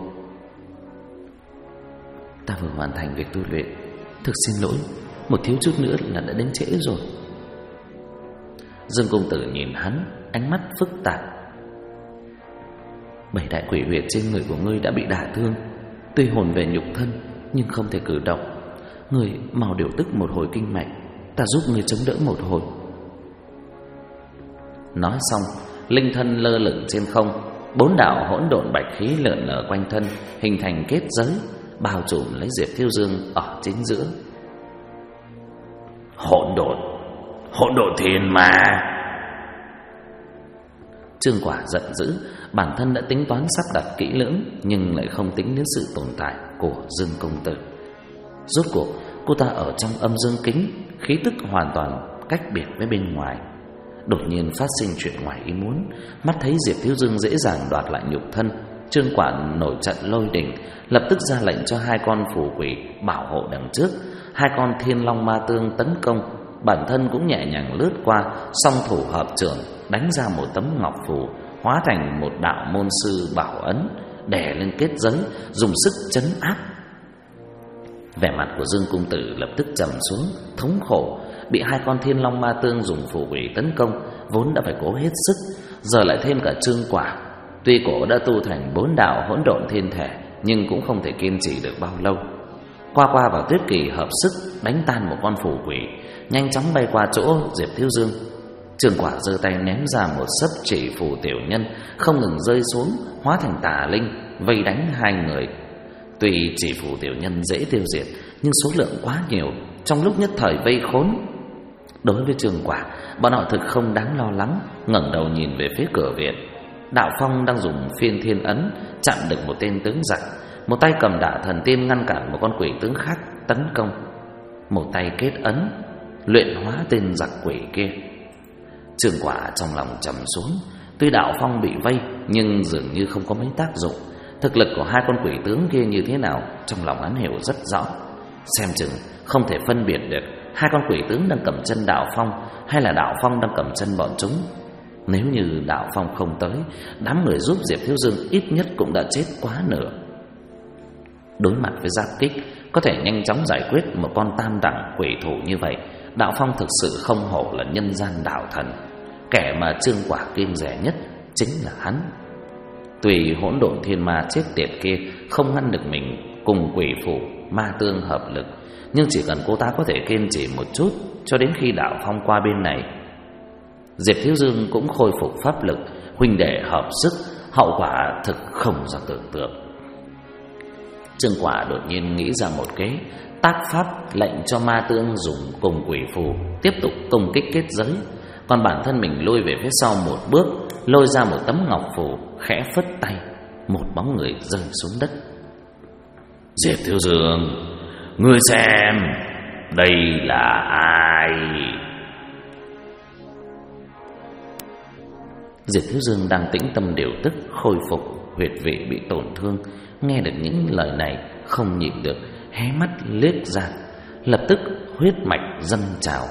Ta vừa hoàn thành việc tu luyện, thực xin lỗi, một thiếu chút nữa là đã đến trễ rồi. Dương Cung Tử nhìn hắn, ánh mắt phức tạp. 7 đại quỷ huyệt trên người của ngươi đã bị đả thương, tuy hồn về nhục thân nhưng không thể cử động. Ngươi mau điều tức một hồi kinh mạch, ta giúp ngươi chống đỡ một hồi. Nói xong, linh thân lơ lửng trên không, 4 đạo hỗn độn bạch khí lượn lờ quanh thân, hình thành kết giới, bao trùm lấy Diệp Thiếu Dương ở chính giữa. Hỗn độn thiên ma! Trương Quả giận dữ, bản thân đã tính toán sắp đặt kỹ lưỡng, nhưng lại không tính đến sự tồn tại của Dương Công Tử. Rốt cuộc, cô ta ở trong âm dương kính, khí tức hoàn toàn cách biệt với bên ngoài. Đột nhiên phát sinh chuyện ngoài ý muốn, mắt thấy Diệp Thiếu Dương dễ dàng đoạt lại nhục thân, Trương Quả nổi trận lôi đình, lập tức ra lệnh cho 2 con phù quỷ bảo hộ đằng trước, 2 con thiên long ma tương tấn công, bản thân cũng nhẹ nhàng lướt qua, song thủ hợp chưởng đánh ra một tấm ngọc phù, hóa thành một đạo môn sư bảo ấn, đè lên kết giới, dùng sức trấn áp. Vẻ mặt của Dương Cung Tử lập tức trầm xuống, thống khổ. Bị hai con Thiên Long Ma Tương dùng phù quỷ tấn công, vốn đã phải cố hết sức, giờ lại thêm cả Trương Quả. Tuy cổ đã tu thành 4 đạo hỗn độn thiên thể, nhưng cũng không thể kiên trì được bao lâu. Qua và Tuyết Kỳ hợp sức đánh tan một con phù quỷ, nhanh chóng bay qua chỗ Diệp Thiếu Dương. Trương Quả giơ tay ném ra một sấp chỉ phù tiểu nhân, không ngừng rơi xuống, hóa thành tà linh vây đánh hai người. Tuy chỉ phù tiểu nhân dễ tiêu diệt, nhưng số lượng quá nhiều, trong lúc nhất thời vây khốn. Đối với Trương Quả, bọn họ thực không đáng lo lắng. Ngẩng đầu nhìn về phía cửa viện, Đạo Phong đang dùng phiên thiên ấn chặn được một tên tướng giặc, một tay cầm Đả Thần Tiên ngăn cản một con quỷ tướng khác tấn công, một tay kết ấn luyện hóa tên giặc quỷ kia. Trương Quả trong lòng trầm xuống. Tuy Đạo Phong bị vây, nhưng dường như không có mấy tác dụng. Thực lực của hai con quỷ tướng kia như thế nào, trong lòng hắn hiểu rất rõ. Xem chừng không thể phân biệt được hai con quỷ tướng đang cầm chân Đạo Phong hay là Đạo Phong đang cầm chân bọn chúng. Nếu như Đạo Phong không tới, đám người giúp Diệp Thiếu Dương ít nhất cũng đã chết quá nửa. Đối mặt với giáp kích có thể nhanh chóng giải quyết một con tam đẳng quỷ thủ như vậy, Đạo Phong thực sự không hổ là nhân gian đạo thần. Kẻ mà Trương Quả kiêng rẻ nhất chính là hắn. Tuy hỗn độn thiên ma chết tiệt kia không ngăn được mình cùng quỷ phủ ma tương hợp lực, nhưng chỉ cần cô ta có thể kiên trì một chút cho đến khi Đạo Phong qua bên này, Diệp Thiếu Dương cũng khôi phục pháp lực, huynh đệ hợp sức, hậu quả thực không ra tưởng tượng. Trương Quả đột nhiên nghĩ ra một kế tác pháp, lệnh cho ma tương dùng cùng quỷ phù tiếp tục công kích kết giới, còn bản thân mình lui về phía sau một bước, lôi ra một tấm ngọc phù, khẽ phất tay, một bóng người rơi xuống đất. Diệp Thiếu Dương, ngươi xem đây là ai? Diệp Thiếu Dương đang tĩnh tâm điều tức, khôi phục huyệt vị bị tổn thương, nghe được những lời này không nhịn được hé mắt liếc ra, lập tức huyết mạch dâng trào.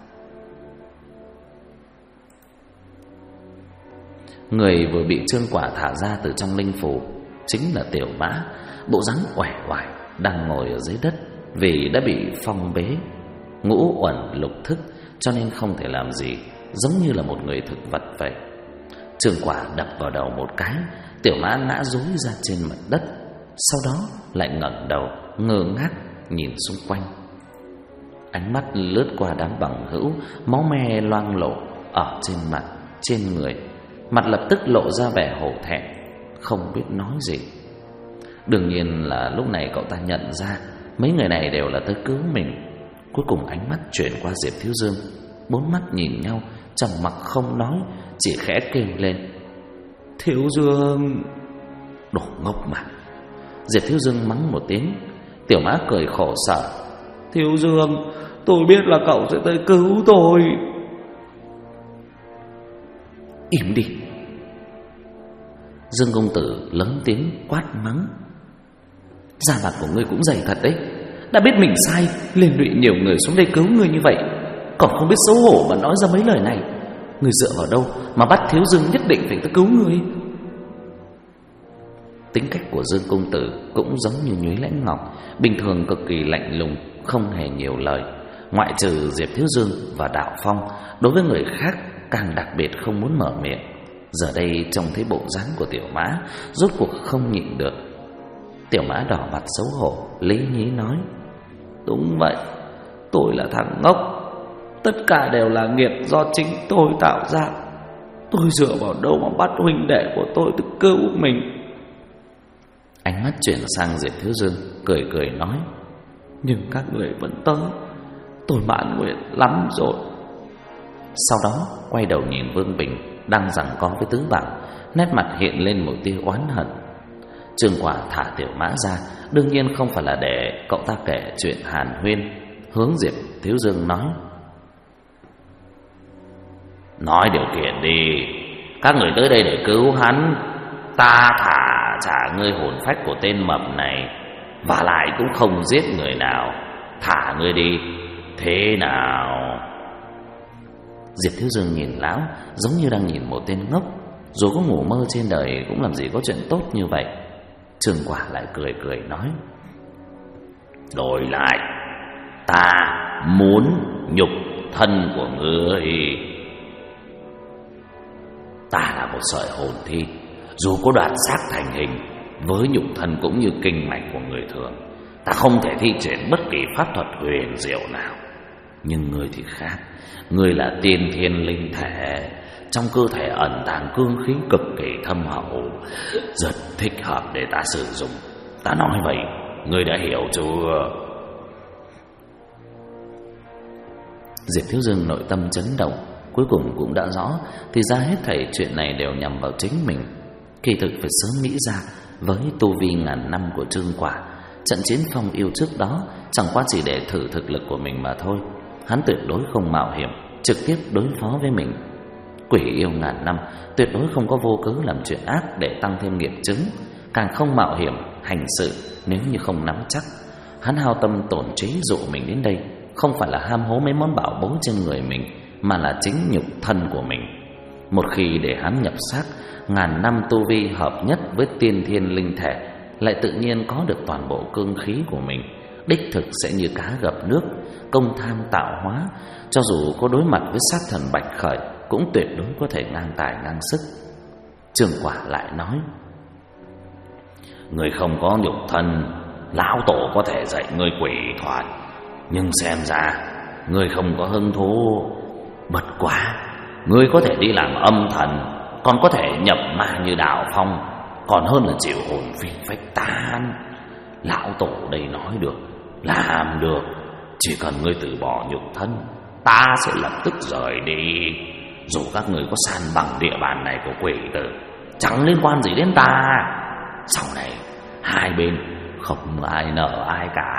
Người vừa bị Trương Quả thả ra từ trong linh phủ chính là Tiểu Mã, bộ dáng uể oải đang ngồi ở dưới đất, vì đã bị phong bế ngũ uẩn lục thức cho nên không thể làm gì, giống như là một người thực vật vậy. Trương Quả đập vào đầu một cái, Tiểu Mã ngã rúi ra trên mặt đất, sau đó lại ngẩng đầu ngơ ngác nhìn xung quanh. Ánh mắt lướt qua đám bằng hữu, máu me loang lổ ở trên mặt, trên người, mặt lập tức lộ ra vẻ hổ thẹn, không biết nói gì. Đương nhiên là lúc này cậu ta nhận ra mấy người này đều là tới cứu mình. Cuối cùng ánh mắt chuyển qua Diệp Thiếu Dương, bốn mắt nhìn nhau, trầm mặc không nói, chỉ khẽ kêu lên: Thiếu Dương! Đồ ngốc mà! Diệp Thiếu Dương mắng một tiếng. Tiểu Mã cười khổ sở: Thiếu Dương, tôi biết là cậu sẽ tới cứu tôi. Im đi! Dương công tử lớn tiếng quát mắng: Da mặt của ngươi cũng dày thật đấy, đã biết mình sai, liên lụy nhiều người xuống đây cứu ngươi như vậy, còn không biết xấu hổ mà nói ra mấy lời này. Ngươi dựa vào đâu mà bắt Thiếu Dương nhất định phải tới cứu ngươi? Tính cách của Dương công tử cũng giống như Nhuế Lãnh Ngọc, bình thường cực kỳ lạnh lùng, không hề nhiều lời. Ngoại trừ Diệp Thiếu Dương và Đạo Phong, đối với người khác càng đặc biệt không muốn mở miệng. Giờ đây trông thấy bộ dáng của Tiểu Mã, rốt cuộc không nhịn được. Tiểu Mã đỏ mặt xấu hổ, lý nhí nói: Đúng vậy, tôi là thằng ngốc, tất cả đều là nghiệp do chính tôi tạo ra. Tôi dựa vào đâu mà bắt huynh đệ của tôi tự cứu mình? Ánh mắt chuyển sang Diệp Thiếu Dương, cười cười nói: Nhưng các người vẫn tới, tôi mãn nguyện lắm rồi. Sau đó quay đầu nhìn Vương Bình đang giằng co với Tứ Bảo, nét mặt hiện lên một tia oán hận. Trương Quả thả Tiểu Mã ra, đương nhiên không phải là để cậu ta kể chuyện hàn huyên, hướng Diệp Thiếu Dương nói: Nói điều kiện đi, các người tới đây để cứu hắn, ta trả ngươi hồn phách của tên mập này, và lại cũng không giết người nào. Thả ngươi đi, thế nào? Diệp Thiếu Dương nhìn lão giống như đang nhìn một tên ngốc. Dù có ngủ mơ trên đời cũng làm gì có chuyện tốt như vậy. Trương Quả lại cười cười nói: đổi lại, ta muốn nhục thân của ngươi. Ta là một sợi hồn thi, dù có đoạt xác thành hình, với nhục thân cũng như kinh mạch của người thường, ta không thể thi triển bất kỳ pháp thuật huyền diệu nào. Nhưng ngươi thì khác, ngươi là tiên thiên linh thể, trong cơ thể ẩn tàng cương khí cực kỳ thâm hậu, rất thích hợp để ta sử dụng. Ta nói vậy, ngươi đã hiểu chưa? Diệp Thiếu Dương nội tâm chấn động, cuối cùng cũng đã rõ, thì ra hết thảy chuyện này đều nhằm vào chính mình. Kỳ thực phải sớm nghĩ ra, với tu vi ngàn năm của Trương Quả, trận chiến phong yêu trước đó chẳng qua chỉ để thử thực lực của mình mà thôi. Hắn tuyệt đối không mạo hiểm trực tiếp đối phó với mình. Quỷ yêu ngàn năm tuyệt đối không có vô cớ làm chuyện ác để tăng thêm nghiệp chứng, càng không mạo hiểm hành sự nếu như không nắm chắc. Hắn hao tâm tổn trí dụ mình đến đây, không phải là ham hố mấy món bảo bối trên người mình, mà là chính nhục thân của mình. Một khi để hắn nhập xác, ngàn năm tu vi hợp nhất với tiên thiên linh thể, lại tự nhiên có được toàn bộ cương khí của mình, đích thực sẽ như cá gặp nước, công tham tạo hóa. Cho dù có đối mặt với sát thần Bạch Khởi, cũng tuyệt đối có thể ngang tài ngang sức. Trương Quả lại nói: người không có nhục thân, lão tổ có thể dạy ngươi quỷ thuật, nhưng xem ra ngươi không có hứng thú. Bất quá, ngươi có thể đi làm âm thần, còn có thể nhập ma như Đạo Phong, còn hơn là chịu hồn phi phách tán. Lão tổ đây nói được, làm được. Chỉ cần ngươi từ bỏ nhục thân, ta sẽ lập tức rời đi. Dù các người có san bằng địa bàn này của quỷ tử, chẳng liên quan gì đến ta. Sau này hai bên không ai nợ ai cả.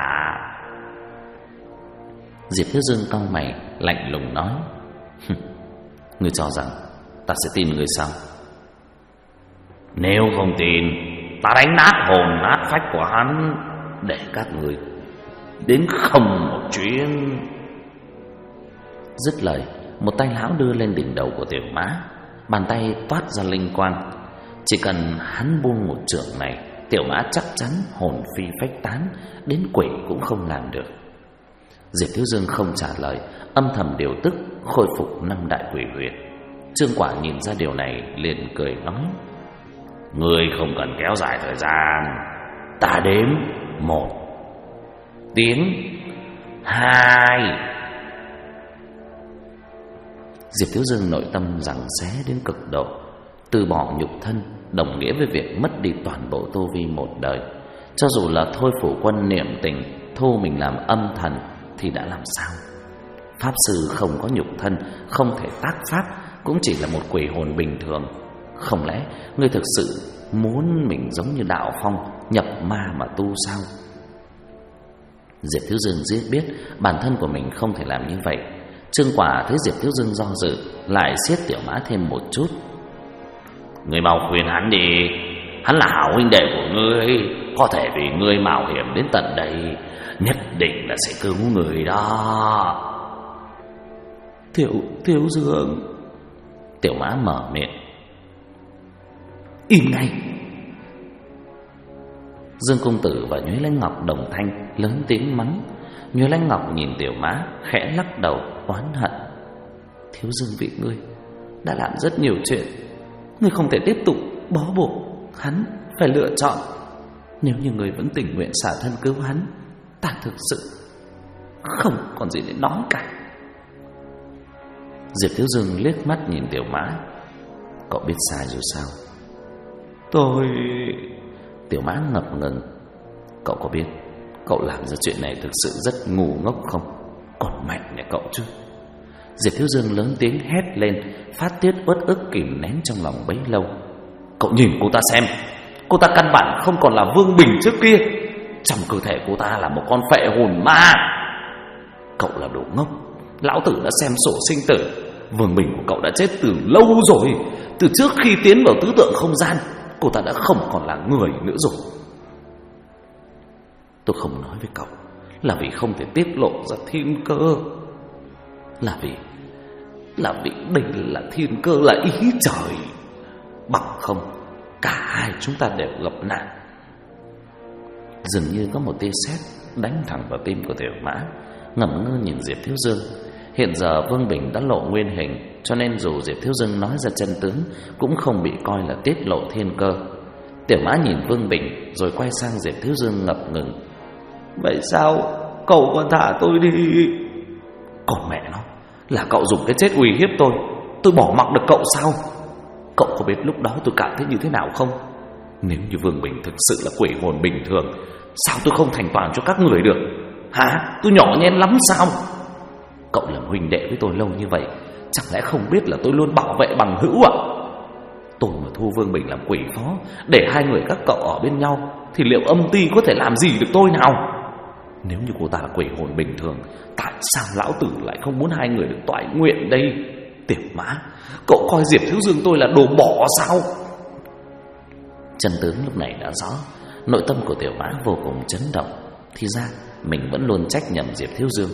Diệp Thiếu Dương cau mày lạnh lùng nói: ngươi cho rằng ta sẽ tin ngươi sao? Nếu không tin, ta đánh nát hồn nát phách của hắn, để các người đến không một chuyến. Dứt lời, một tay lão đưa lên đỉnh đầu của Tiểu Mã, bàn tay toát ra linh quang. Chỉ cần hắn buông một chưởng này, Tiểu Mã chắc chắn hồn phi phách tán, đến quỷ cũng không làm được. Diệp Thiếu Dương không trả lời, âm thầm điều tức khôi phục 5 đại quỷ huyệt. Trương Quả nhìn ra điều này liền cười nói: ngươi không cần kéo dài thời gian, ta đếm 1 tiếng 2. Diệp Thiếu Dương nội tâm giằng xé đến cực độ. Từ bỏ nhục thân đồng nghĩa với việc mất đi toàn bộ tu vi một đời. Cho dù là Thôi Phủ Quân niệm tình thu mình làm âm thần thì đã làm sao? Pháp sư không có nhục thân, không thể tác pháp, cũng chỉ là một quỷ hồn bình thường. Không lẽ ngươi thực sự muốn mình giống như Đạo Phong nhập ma mà tu sao? Diệp Thiếu Dương biết bản thân của mình không thể làm như vậy. Trương Quả thấy Diệp Thiếu Dương do dự, lại siết Tiểu Mã thêm một chút. Ngươi mau khuyên hắn đi, hắn là hảo huynh đệ của ngươi, có thể vì ngươi mạo hiểm đến tận đây, nhất định là sẽ cứu người đó. Thiếu Dương. Tiểu Mã mở miệng. Im ngay. Dương Công Tử và Nhuế Lãnh Ngọc đồng thanh lớn tiếng mắng. Nhuế Lãnh Ngọc nhìn Tiểu Mã khẽ lắc đầu oán hận. Thiếu Dương vì ngươi đã làm rất nhiều chuyện, ngươi không thể tiếp tục bó buộc hắn phải lựa chọn. Nếu như ngươi vẫn tình nguyện xả thân cứu hắn, ta thực sự không còn gì để nói cả. Diệp Thiếu Dương liếc mắt nhìn Tiểu Mã. Cậu biết sai rồi sao? Tôi... Tiểu Mã ngập ngừng. Cậu có biết cậu làm ra chuyện này thực sự rất ngu ngốc không? Còn mạnh nhà cậu chứ. Diệp Thiếu Dương lớn tiếng hét lên, phát tiết uất ức kìm nén trong lòng bấy lâu. Cậu nhìn cô ta xem, cô ta căn bản không còn là Vương Bình trước kia. Trong cơ thể cô ta là một con phệ hồn ma. Cậu là đồ ngốc. Lão tử đã xem sổ sinh tử. Vương Bình của cậu đã chết từ lâu rồi. Từ trước khi tiến vào tứ tượng không gian, cô ta đã không còn là người nữa rồi. Tôi không nói với cậu là vì không thể tiết lộ ra thiên cơ, là vì là vì đây là thiên cơ, là ý trời. Bằng không cả hai chúng ta đều gặp nạn. Dường như có một tia sét đánh thẳng vào tim của Tiểu Mã. Ngẩn ngơ nhìn Diệp Thiếu Dương. Hiện giờ Vương Bình đã lộ nguyên hình, cho nên dù Diệp Thiếu Dương nói ra chân tướng cũng không bị coi là tiết lộ thiên cơ. Tiểu Mã nhìn Vương Bình rồi quay sang Diệp Thiếu Dương ngập ngừng. Vậy sao cậu còn thả tôi đi? Còn mẹ nó, là cậu dùng cái chết uy hiếp tôi bỏ mặc được cậu sao? Cậu có biết lúc đó tôi cảm thấy như thế nào không? Nếu như Vương Bình thực sự là quỷ hồn bình thường, sao tôi không thành toàn cho các người được? Hả? Tôi nhỏ nhen lắm sao? Cậu làm huynh đệ với tôi lâu như vậy, chẳng lẽ không biết là tôi luôn bảo vệ bằng hữu à? Tôi mà thu Vương Bình làm quỷ phó, để hai người các cậu ở bên nhau, thì liệu âm ty có thể làm gì được tôi nào? Nếu như cô ta là quỷ hồn bình thường, tại sao lão tử lại không muốn hai người được toại nguyện đây? Tiểu Mã, cậu coi Diệp Thiếu Dương tôi là đồ bỏ sao? Chân tướng lúc này đã rõ. Nội tâm của Tiểu Mã vô cùng chấn động. Thì ra mình vẫn luôn trách nhầm Diệp Thiếu Dương.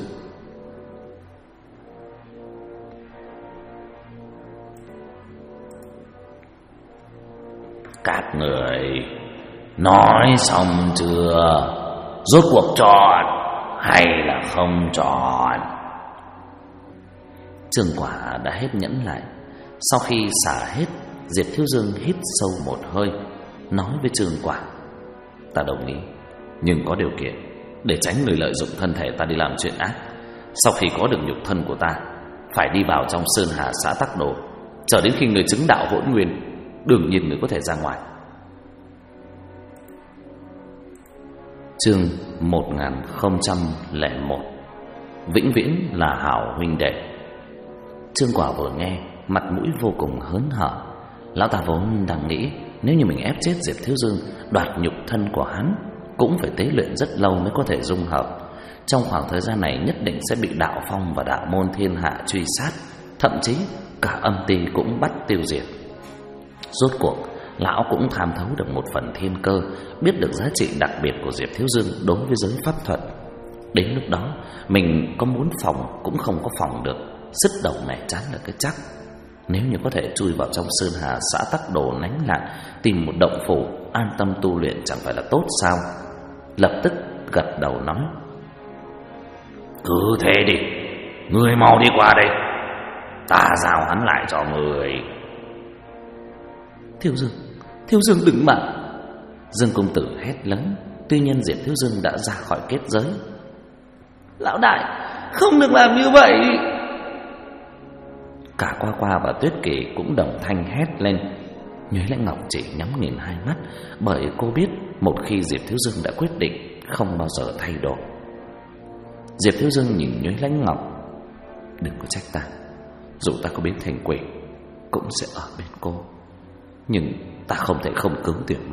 Các người nói xong chưa? Rốt cuộc chọn hay là không chọn? Trương Quả đã hết nhẫn lại. Sau khi xả hết, Diệp Thiếu Dương hít sâu một hơi, nói với Trương Quả: ta đồng ý, nhưng có điều kiện, để tránh người lợi dụng thân thể ta đi làm chuyện ác. Sau khi có được nhục thân của ta, phải đi vào trong Sơn Hà xã Tắc Đồ, chờ đến khi người chứng đạo hỗn nguyên, đương nhiên người có thể ra ngoài. Chương 1001: Vĩnh viễn là hảo huynh đệ. Trương Quả vừa nghe, mặt mũi vô cùng hớn hở. Lão ta vốn đang nghĩ, nếu như mình ép chết Diệp Thiếu Dương, đoạt nhục thân của hắn, cũng phải tế luyện rất lâu mới có thể dung hợp. Trong khoảng thời gian này nhất định sẽ bị đạo phong và đạo môn thiên hạ truy sát, thậm chí cả âm ty cũng bắt tiêu diệt. Rốt cuộc lão cũng tham thấu được một phần thiên cơ, biết được giá trị đặc biệt của Diệp Thiếu Dương đối với giới pháp thuật. Đến lúc đó mình có muốn phòng cũng không có phòng được. Sứt đầu này chán là cái chắc. Nếu như có thể chui vào trong Sơn Hà xã Tắc Đồ nánh lạn, tìm một động phủ an tâm tu luyện chẳng phải là tốt sao? Lập tức gật đầu nói: cứ thế đi, ngươi mau đi qua đây, ta giao hắn lại cho người. Thiếu Dương đừng mà! Dương công tử hét lớn. Tuy nhiên Diệp Thiếu Dương đã ra khỏi kết giới. Lão đại, không được làm như vậy! Cả Qua Qua và Tuyết Kỳ cũng đồng thanh hét lên. Nhuế Lãnh Ngọc chỉ nhắm nghiền hai mắt, bởi cô biết một khi Diệp Thiếu Dương đã quyết định, không bao giờ thay đổi. Diệp Thiếu Dương nhìn Nhuế Lãnh Ngọc: đừng có trách ta, dù ta có biến thành quỷ cũng sẽ ở bên cô, nhưng ta không thể không cứu Tiểu Mã.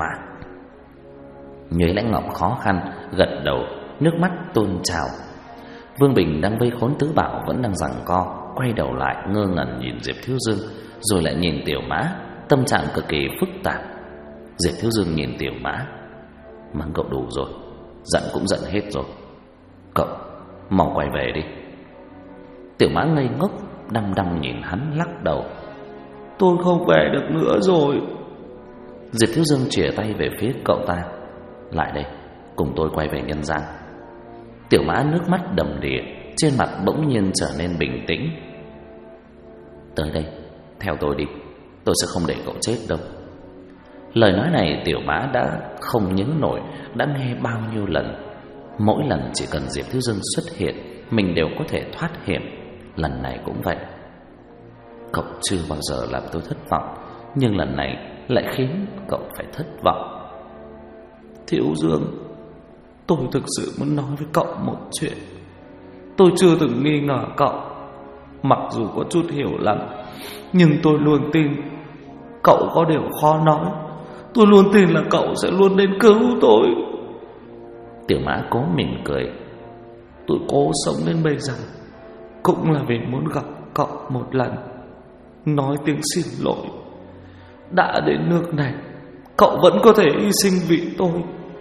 Nhuế Lãnh Ngọc khó khăn gật đầu, nước mắt tuôn trào. Vương Bình đang vây khốn tứ bảo vẫn đang giằng co, quay đầu lại ngơ ngẩn nhìn Diệp Thiếu Dương, rồi lại nhìn Tiểu Mã, tâm trạng cực kỳ phức tạp. Diệp Thiếu Dương nhìn Tiểu Mã: mắng cậu đủ rồi, giận cũng giận hết rồi, cậu mau quay về đi. Tiểu Mã ngây ngốc đăm đăm nhìn hắn lắc đầu: tôi không về được nữa rồi. Diệp Thiếu Dương chìa tay về phía cậu ta: lại đây, cùng tôi quay về nhân gian. Tiểu Mã nước mắt đầm đìa, trên mặt bỗng nhiên trở nên bình tĩnh. Tới đây, theo tôi đi, tôi sẽ không để cậu chết đâu. Lời nói này Tiểu Mã đã không nhớ nổi đã nghe bao nhiêu lần. Mỗi lần chỉ cần Diệp Thiếu Dương xuất hiện, mình đều có thể thoát hiểm. Lần này cũng vậy. Cậu chưa bao giờ làm tôi thất vọng, nhưng lần này lại khiến cậu phải thất vọng. Thiếu Dương, tôi thực sự muốn nói với cậu một chuyện. Tôi chưa từng nghi ngờ cậu, mặc dù có chút hiểu lầm, nhưng tôi luôn tin cậu có điều khó nói. Tôi luôn tin là cậu sẽ luôn đến cứu tôi. Tiểu Mã cố mỉm cười: tôi cố sống đến bây giờ cũng là vì muốn gặp cậu một lần, nói tiếng xin lỗi. Đã đến nước này, cậu vẫn có thể hy sinh vì tôi.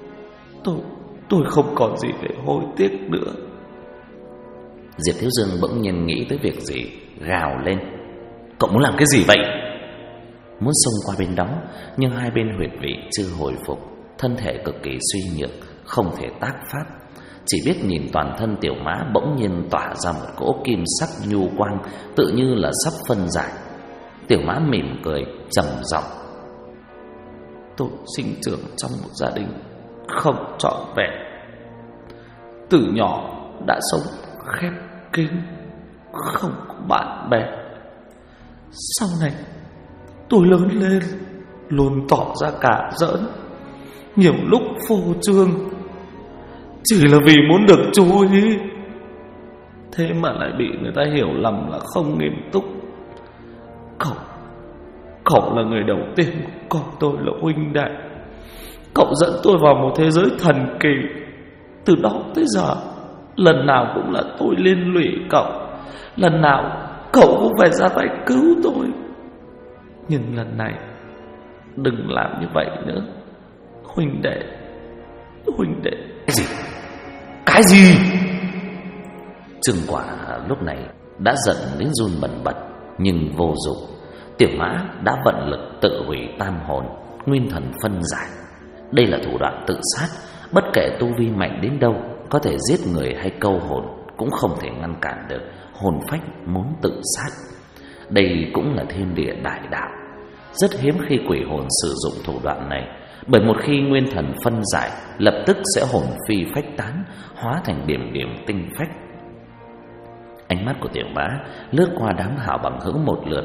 Tôi không còn gì để hối tiếc nữa. Diệp Thiếu Dương bỗng nhiên nghĩ tới việc gì, gào lên: Cậu muốn làm cái gì vậy? Muốn xông qua bên đó, nhưng hai bên huyệt vị chưa hồi phục, thân thể cực kỳ suy nhược, không thể tác pháp. Chỉ biết nhìn toàn thân Tiểu Mã bỗng nhiên tỏa ra một cỗ kim sắc nhu quang, tự như là sắp phân giải. Tiểu Mã mỉm cười, trầm giọng: tôi sinh trưởng trong một gia đình không trọn vẹn, từ nhỏ đã sống khép kín, không có bạn bè. Sau này tôi lớn lên luôn tỏ ra cả giỡn, nhiều lúc phô trương, chỉ là vì muốn được chú ý. Thế mà lại bị người ta hiểu lầm là không nghiêm túc. Cậu là người đầu tiên coi tôi là huynh đệ. Cậu dẫn tôi vào một thế giới thần kỳ. Từ đó tới giờ, lần nào cũng là tôi liên lụy cậu, lần nào cậu cũng phải ra tay cứu tôi. Nhưng lần này đừng làm như vậy nữa, huynh đệ. Cái gì? Trương Quả lúc này đã giận đến run bần bật, nhưng vô dụng. Tiểu Mã đã vận lực tự hủy tam hồn, nguyên thần phân giải. Đây là thủ đoạn tự sát, bất kể tu vi mạnh đến đâu, có thể giết người hay câu hồn cũng không thể ngăn cản được hồn phách muốn tự sát. Đây cũng là thiên địa đại đạo, rất hiếm khi quỷ hồn sử dụng thủ đoạn này, bởi một khi nguyên thần phân giải, lập tức sẽ hồn phi phách tán, hóa thành điểm điểm tinh phách. Ánh mắt của Tiểu Mã lướt qua đám hảo bằng hữu một lượt.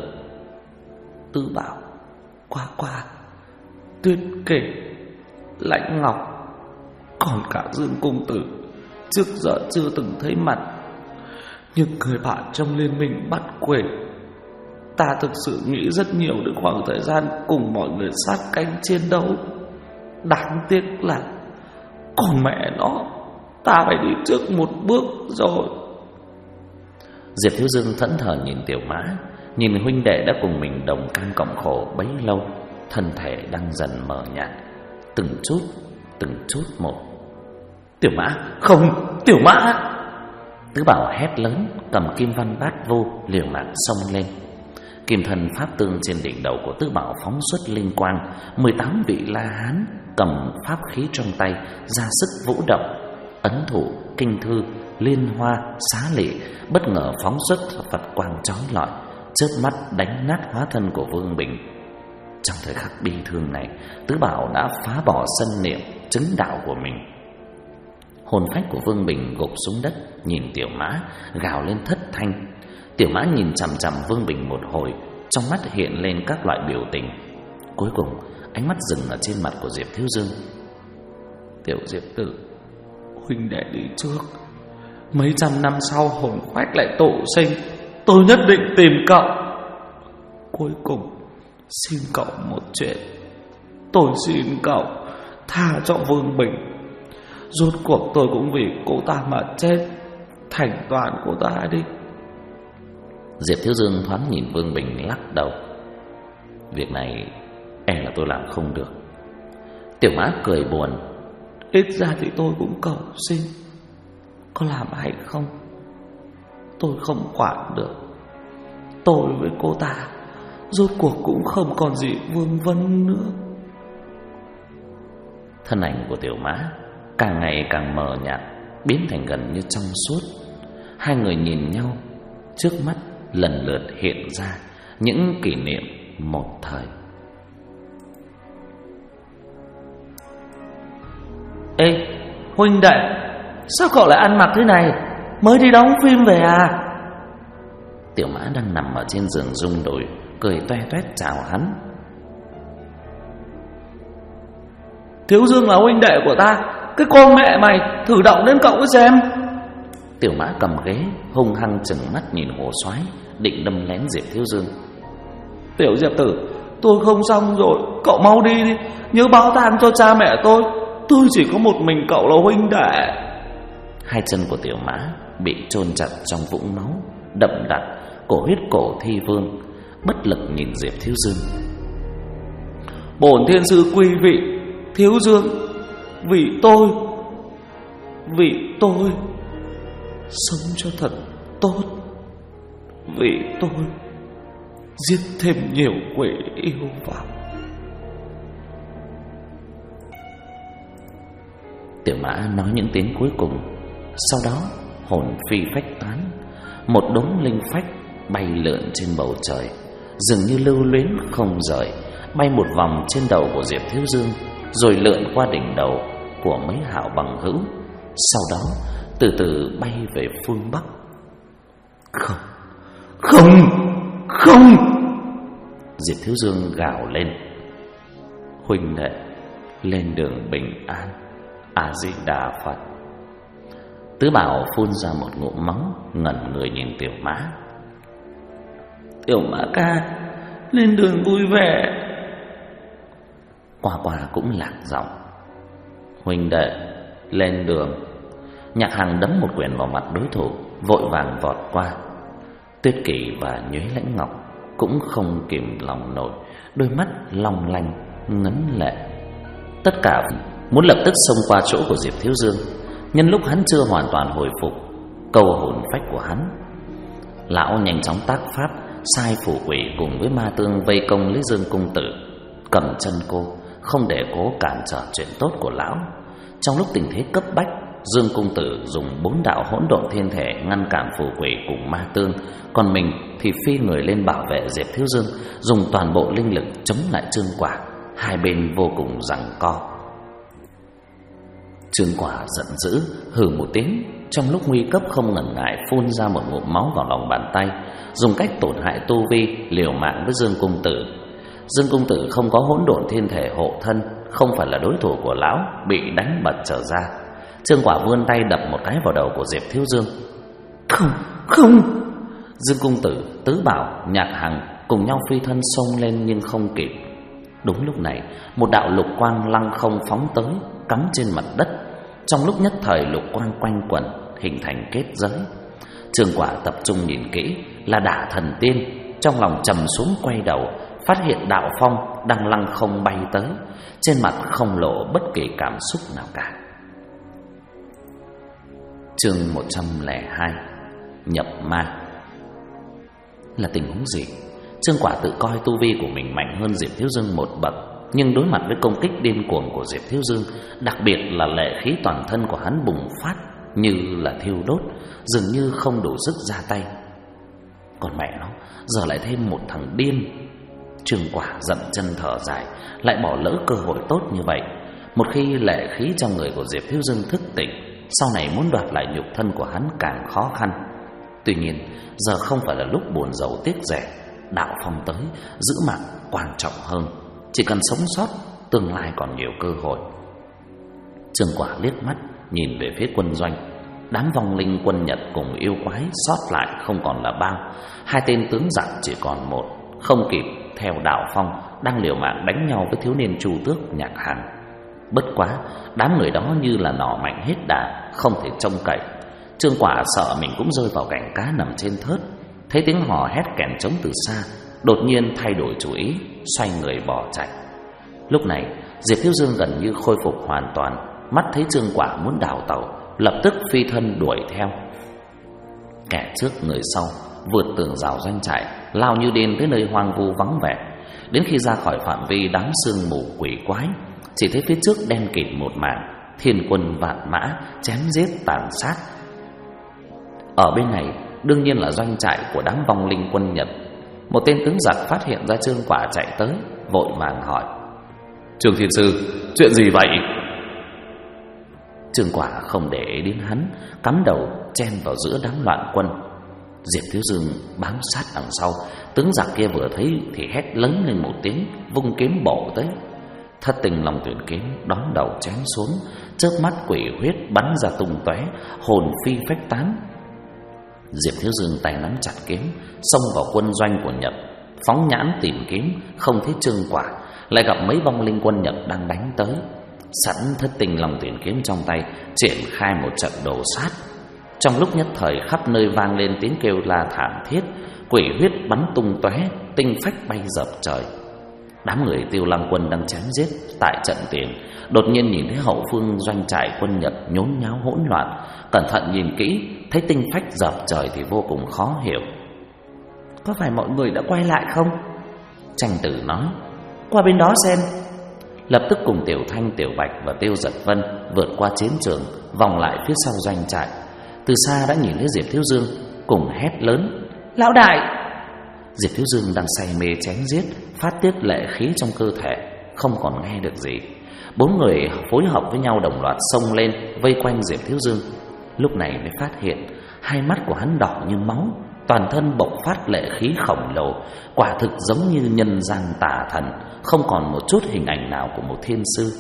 Tứ Bảo, Qua, Tuyết Kể, Lãnh Ngọc, còn cả Dương Công Tử, trước giờ chưa từng thấy mặt, nhưng người bạn trong liên minh bắt quỷ. Ta thực sự nghĩ rất nhiều đến khoảng thời gian cùng mọi người sát cánh chiến đấu. Đáng tiếc là con mẹ nó, ta phải đi trước một bước rồi. Diệp Thiếu Dương thẫn thờ nhìn Tiểu Mã, nhìn huynh đệ đã cùng mình đồng cam cộng khổ bấy lâu, thân thể đang dần mờ nhạt, từng chút một. Tiểu Mã, không, Tiểu Mã! Tứ Bảo hét lớn, cầm kim văn bát vô liều mạng xông lên. Kim thần pháp tương trên đỉnh đầu của Tứ Bảo phóng xuất linh quang, 18 vị La Hán cầm pháp khí trong tay ra sức vũ động, ấn thủ, kinh thư, liên hoa, xá lệ bất ngờ phóng xuất Phật quang chói lọi, chớp mắt đánh nát hóa thân của Vương Bình. Trong thời khắc bi thương này, Tứ Bảo đã phá bỏ sân niệm chứng đạo của mình. Hồn phách của Vương Bình gục xuống đất, nhìn Tiểu Mã gào lên thất thanh. Tiểu Mã nhìn chằm chằm Vương Bình một hồi, trong mắt hiện lên các loại biểu tình. Cuối cùng ánh mắt dừng ở trên mặt của Diệp Thiếu Dương. Tiểu Diệp Tử, huynh đệ đi trước, mấy trăm năm sau hồn phách lại tụ sinh, tôi nhất định tìm cậu. Cuối cùng xin cậu một chuyện, tôi xin cậu tha cho Vương Bình. Rốt cuộc tôi cũng vì cô ta mà chết, thành toàn cô ta đi. Diệp Thiếu Dương thoáng nhìn Vương Bình lắc đầu. Việc này e là tôi làm không được. Tiểu Mã cười buồn. Ít ra thì tôi cũng cầu xin, có làm hay không tôi không quản được. Tôi với cô ta rốt cuộc cũng không còn gì vương vấn nữa. Thân ảnh của Tiểu Mã càng ngày càng mờ nhạt, biến thành gần như trong suốt. Hai người nhìn nhau, trước mắt lần lượt hiện ra những kỷ niệm một thời. Ê, huynh đệ, sao cậu lại ăn mặc thế này? Mới đi đóng phim về à? Tiểu Mã đang nằm ở trên giường rung đùi, cười toe toét chào hắn. Thiếu Dương là huynh đệ của ta, cái con mẹ mày, thử động đến cậu xem. Tiểu Mã cầm ghế, hung hăng trừng mắt nhìn Hồ Soái, định đâm lén Diệp Thiếu Dương. Tiểu Diệp Tử, tôi không xong rồi, cậu mau đi đi, nhớ báo tang cho cha mẹ tôi chỉ có một mình cậu là huynh đệ. Hai chân của Tiểu Mã bị chôn chặt trong vũng máu đậm đặc, cổ huyết cổ thi vương, bất lực nhìn Diệp Thiếu Dương. Bổn thiên sư quy vị Thiếu Dương, vì tôi sống cho thật tốt, vì tôi giết thêm nhiều quỷ yêu vào. Tiểu Mã nói những tiếng cuối cùng. Sau đó hồn phi phách tán, một đống linh phách bay lượn trên bầu trời, dường như lưu luyến không rời, bay một vòng trên đầu của Diệp Thiếu Dương, rồi lượn qua đỉnh đầu của mấy hảo bằng hữu, sau đó từ từ bay về phương Bắc. Không. Diệp Thiếu Dương gào lên. Huynh đệ, lên đường bình an. A Di Đà Phật. Tứ Bảo phun ra một ngụm máu, ngẩn người nhìn Tiểu Mã. Tiểu Mã ca, lên đường vui vẻ. Qua Qua cũng lạc giọng. Huynh đệ, lên đường. Nhạc Hằng đấm một quyền vào mặt đối thủ, vội vàng vọt qua. Tuyết Kỳ và Nhuế Lãnh Ngọc cũng không kìm lòng nổi, đôi mắt long lanh ngấn lệ. Tất cả muốn lập tức xông qua chỗ của Diệp Thiếu Dương. Nhân lúc hắn chưa hoàn toàn hồi phục, câu hồn phách của hắn, lão nhanh chóng tác pháp, sai phù quỷ cùng với ma tương vây công lấy Dương Cung Tử, cầm chân cô, không để cố cản trở chuyện tốt của lão. Trong lúc tình thế cấp bách, Dương Cung Tử dùng 4 đạo hỗn độn thiên thể ngăn cản phù quỷ cùng ma tương, còn mình thì phi người lên bảo vệ Diệp Thiếu Dương, dùng toàn bộ linh lực chống lại Trương Quả. Hai bên vô cùng giằng co. Trương Quả giận dữ hừ một tiếng, trong lúc nguy cấp không ngần ngại phun ra một ngụm máu vào lòng bàn tay, dùng cách tổn hại tu vi liều mạng với Dương Cung Tử. Dương Cung Tử không có hỗn độn thiên thể hộ thân, không phải là đối thủ của lão, bị đánh bật trở ra. Trương Quả vươn tay đập một cái vào đầu của Diệp Thiếu Dương. Không. Dương Cung Tử, Tứ Bảo, Nhạc Hằng cùng nhau phi thân xông lên nhưng không kịp. Đúng lúc này, một đạo lục quang lăng không phóng tới, cắm trên mặt đất. Trong lúc nhất thời lục quang quanh quẩn, hình thành kết giới. Trương Quả tập trung nhìn kỹ, là Đả Thần Tiên. Trong lòng trầm xuống quay đầu, phát hiện đạo phong đang lăng không bay tới, trên mặt không lộ bất kỳ cảm xúc nào cả. Chương 102: Nhập ma. Là tình huống gì? Trương Quả tự coi tu vi của mình mạnh hơn Diệp Thiếu Dương một bậc, nhưng đối mặt với công kích điên cuồng của Diệp Thiếu Dương, đặc biệt là lệ khí toàn thân của hắn bùng phát như là thiêu đốt, dường như không đủ sức ra tay. Còn mẹ nó, giờ lại thêm một thằng điên. Trương Quả dậm chân thở dài, lại bỏ lỡ cơ hội tốt như vậy. Một khi lệ khí trong người của Diệp Thiếu Dương thức tỉnh, sau này muốn đoạt lại nhục thân của hắn càng khó khăn. Tuy nhiên, giờ không phải là lúc buồn rầu tiếc rẻ. Đạo phong tới, giữ mạng quan trọng hơn. Chỉ cần sống sót, tương lai còn nhiều cơ hội. Trương Quả liếc mắt nhìn về phía quân doanh. Đám vong linh quân Nhật cùng yêu quái sót lại không còn là bao. Hai tên tướng giặc chỉ còn một, không kịp theo đạo phong, đang liều mạng đánh nhau với thiếu niên Chu Tước Nhạc Hằng. Bất quá, đám người đó như là nỏ mạnh hết đà, không thể trông cậy. Trương Quả sợ mình cũng rơi vào cảnh cá nằm trên thớt. Thấy tiếng hò hét kèn trống từ xa, đột nhiên thay đổi chủ ý, xoay người bỏ chạy. Lúc này Diệp Thiếu Dương gần như khôi phục hoàn toàn, mắt thấy Trương Quả muốn đào tẩu, lập tức phi thân đuổi theo. Kẻ trước người sau vượt tường rào doanh trại, lao như điên tới nơi hoang vu vắng vẻ. Đến khi ra khỏi phạm vi đám sương mù quỷ quái, chỉ thấy phía trước đen kịt một mảng, thiên quân vạn mã chém giết tàn sát. Ở bên này đương nhiên là doanh trại của đám vong linh quân Nhật. Một tên tướng giặc phát hiện ra Trương Quả chạy tới, vội vàng hỏi: Trương Thiên Sư, chuyện gì vậy? Trương Quả không để ý đến hắn, cắm đầu chen vào giữa đám loạn quân. Diệp Thiếu Dương bám sát đằng sau. Tướng giặc kia vừa thấy thì hét lớn lên một tiếng, vung kiếm bổ tới. Thất Tình Long Tuyển kiếm đón đầu chém xuống, chớp mắt quỷ huyết bắn ra tung tóe, hồn phi phách tán. Diệp Thiếu Dương tay nắm chặt kiếm, xông vào quân doanh của Nhật, phóng nhãn tìm kiếm, không thấy Trương Quả, lại gặp mấy vong linh quân Nhật đang đánh tới. Sẵn Thất Tình Long Tuyển kiếm trong tay, triển khai một trận đồ sát. Trong lúc nhất thời khắp nơi vang lên tiếng kêu la thảm thiết, quỷ huyết bắn tung tóe, tinh phách bay dập trời. Đám người Tiêu Lăng quân đang chém giết tại trận tiền, đột nhiên nhìn thấy hậu phương doanh trại quân Nhật nhốn nháo hỗn loạn, cẩn thận nhìn kỹ thấy tinh phách dập trời thì vô cùng khó hiểu. có phải mọi người đã quay lại không? Tranh Tử nói: Qua bên đó xem. Lập tức cùng Tiểu Thanh, Tiểu Bạch và Tiêu Giật Vân vượt qua chiến trường, vòng lại phía sau doanh trại. Từ xa đã nhìn thấy Diệp Thiếu Dương, cùng hét lớn: Lão đại! Diệp Thiếu Dương đang say mê chém giết, phát tiết lệ khí trong cơ thể, không còn nghe được gì. Bốn người phối hợp với nhau đồng loạt xông lên, vây quanh Diệp Thiếu Dương. Lúc này mới phát hiện hai mắt của hắn đỏ như máu, toàn thân bộc phát lệ khí khổng lồ, quả thực giống như nhân gian tà thần, không còn một chút hình ảnh nào của một thiên sư.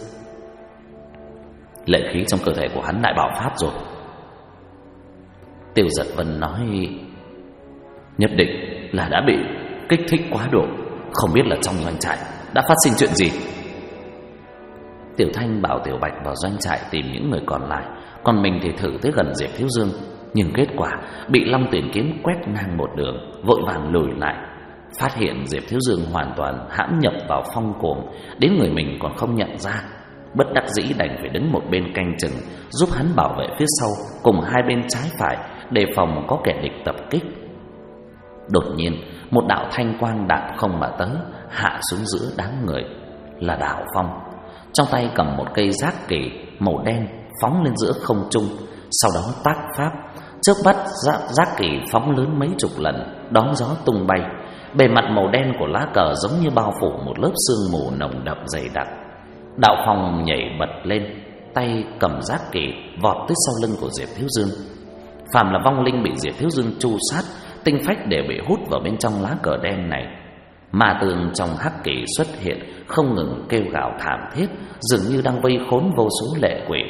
Lệ khí trong cơ thể của hắn lại bạo phát rồi. Tiêu Giật Vân nói: Nhất định là đã bị kích thích quá độ, không biết là trong doanh trại đã phát sinh chuyện gì. Tiểu Thanh bảo Tiểu Bạch vào doanh trại tìm những người còn lại, còn mình thì thử tới gần Diệp Thiếu Dương, nhưng kết quả bị Long Tuyển kiếm quét ngang một đường, vội vàng lùi lại. Phát hiện Diệp Thiếu Dương hoàn toàn hãm nhập vào phong cuồng, đến người mình còn không nhận ra. Bất đắc dĩ đành phải đứng một bên canh chừng, giúp hắn bảo vệ phía sau cùng hai bên trái phải, đề phòng có kẻ địch tập kích. Đột nhiên một đạo thanh quang đạn không mà tới, hạ xuống giữa đám người. Là Đạo Phong, trong tay cầm một cây giác kỷ màu đen phóng lên giữa không trung, sau đó tác pháp chớp bắt giác kỷ phóng lớn mấy chục lần, đón gió tung bay. Bề mặt màu đen của lá cờ giống như bao phủ một lớp sương mù nồng đậm dày đặc. Đạo Phong nhảy bật lên, tay cầm giác kỷ vọt tới sau lưng của Diệp Thiếu Dương. Phàm là vong linh bị Diệp Thiếu Dương tru sát, tinh phách đều bị hút vào bên trong lá cờ đen này. Ma tường trong hắc kỷ xuất hiện, không ngừng kêu gào thảm thiết, dường như đang vây khốn vô số lệ quỷ.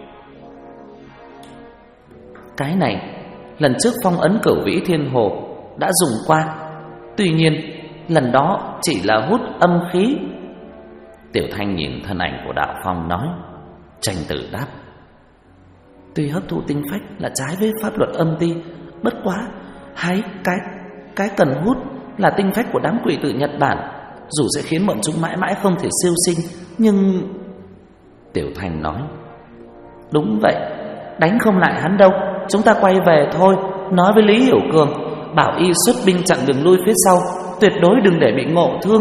Cái này lần trước phong ấn Cửu Vĩ Thiên Hồ đã dùng qua, tuy nhiên lần đó chỉ là hút âm khí. Tiểu Thanh nhìn thân ảnh của Đạo Phong nói. Tranh Tử đáp: Tuy hấp thụ tinh phách là trái với pháp luật âm ti, bất quá cái cần hút là tinh phách của đám quỷ tử Nhật Bản, dù sẽ khiến bọn chúng mãi mãi không thể siêu sinh, nhưng... Tiểu Thanh nói: Đúng vậy, đánh không lại hắn đâu, chúng ta quay về thôi. Nói với Lý Hiểu Cường, bảo y xuất binh chặn đường lui phía sau, tuyệt đối đừng để bị ngộ thương.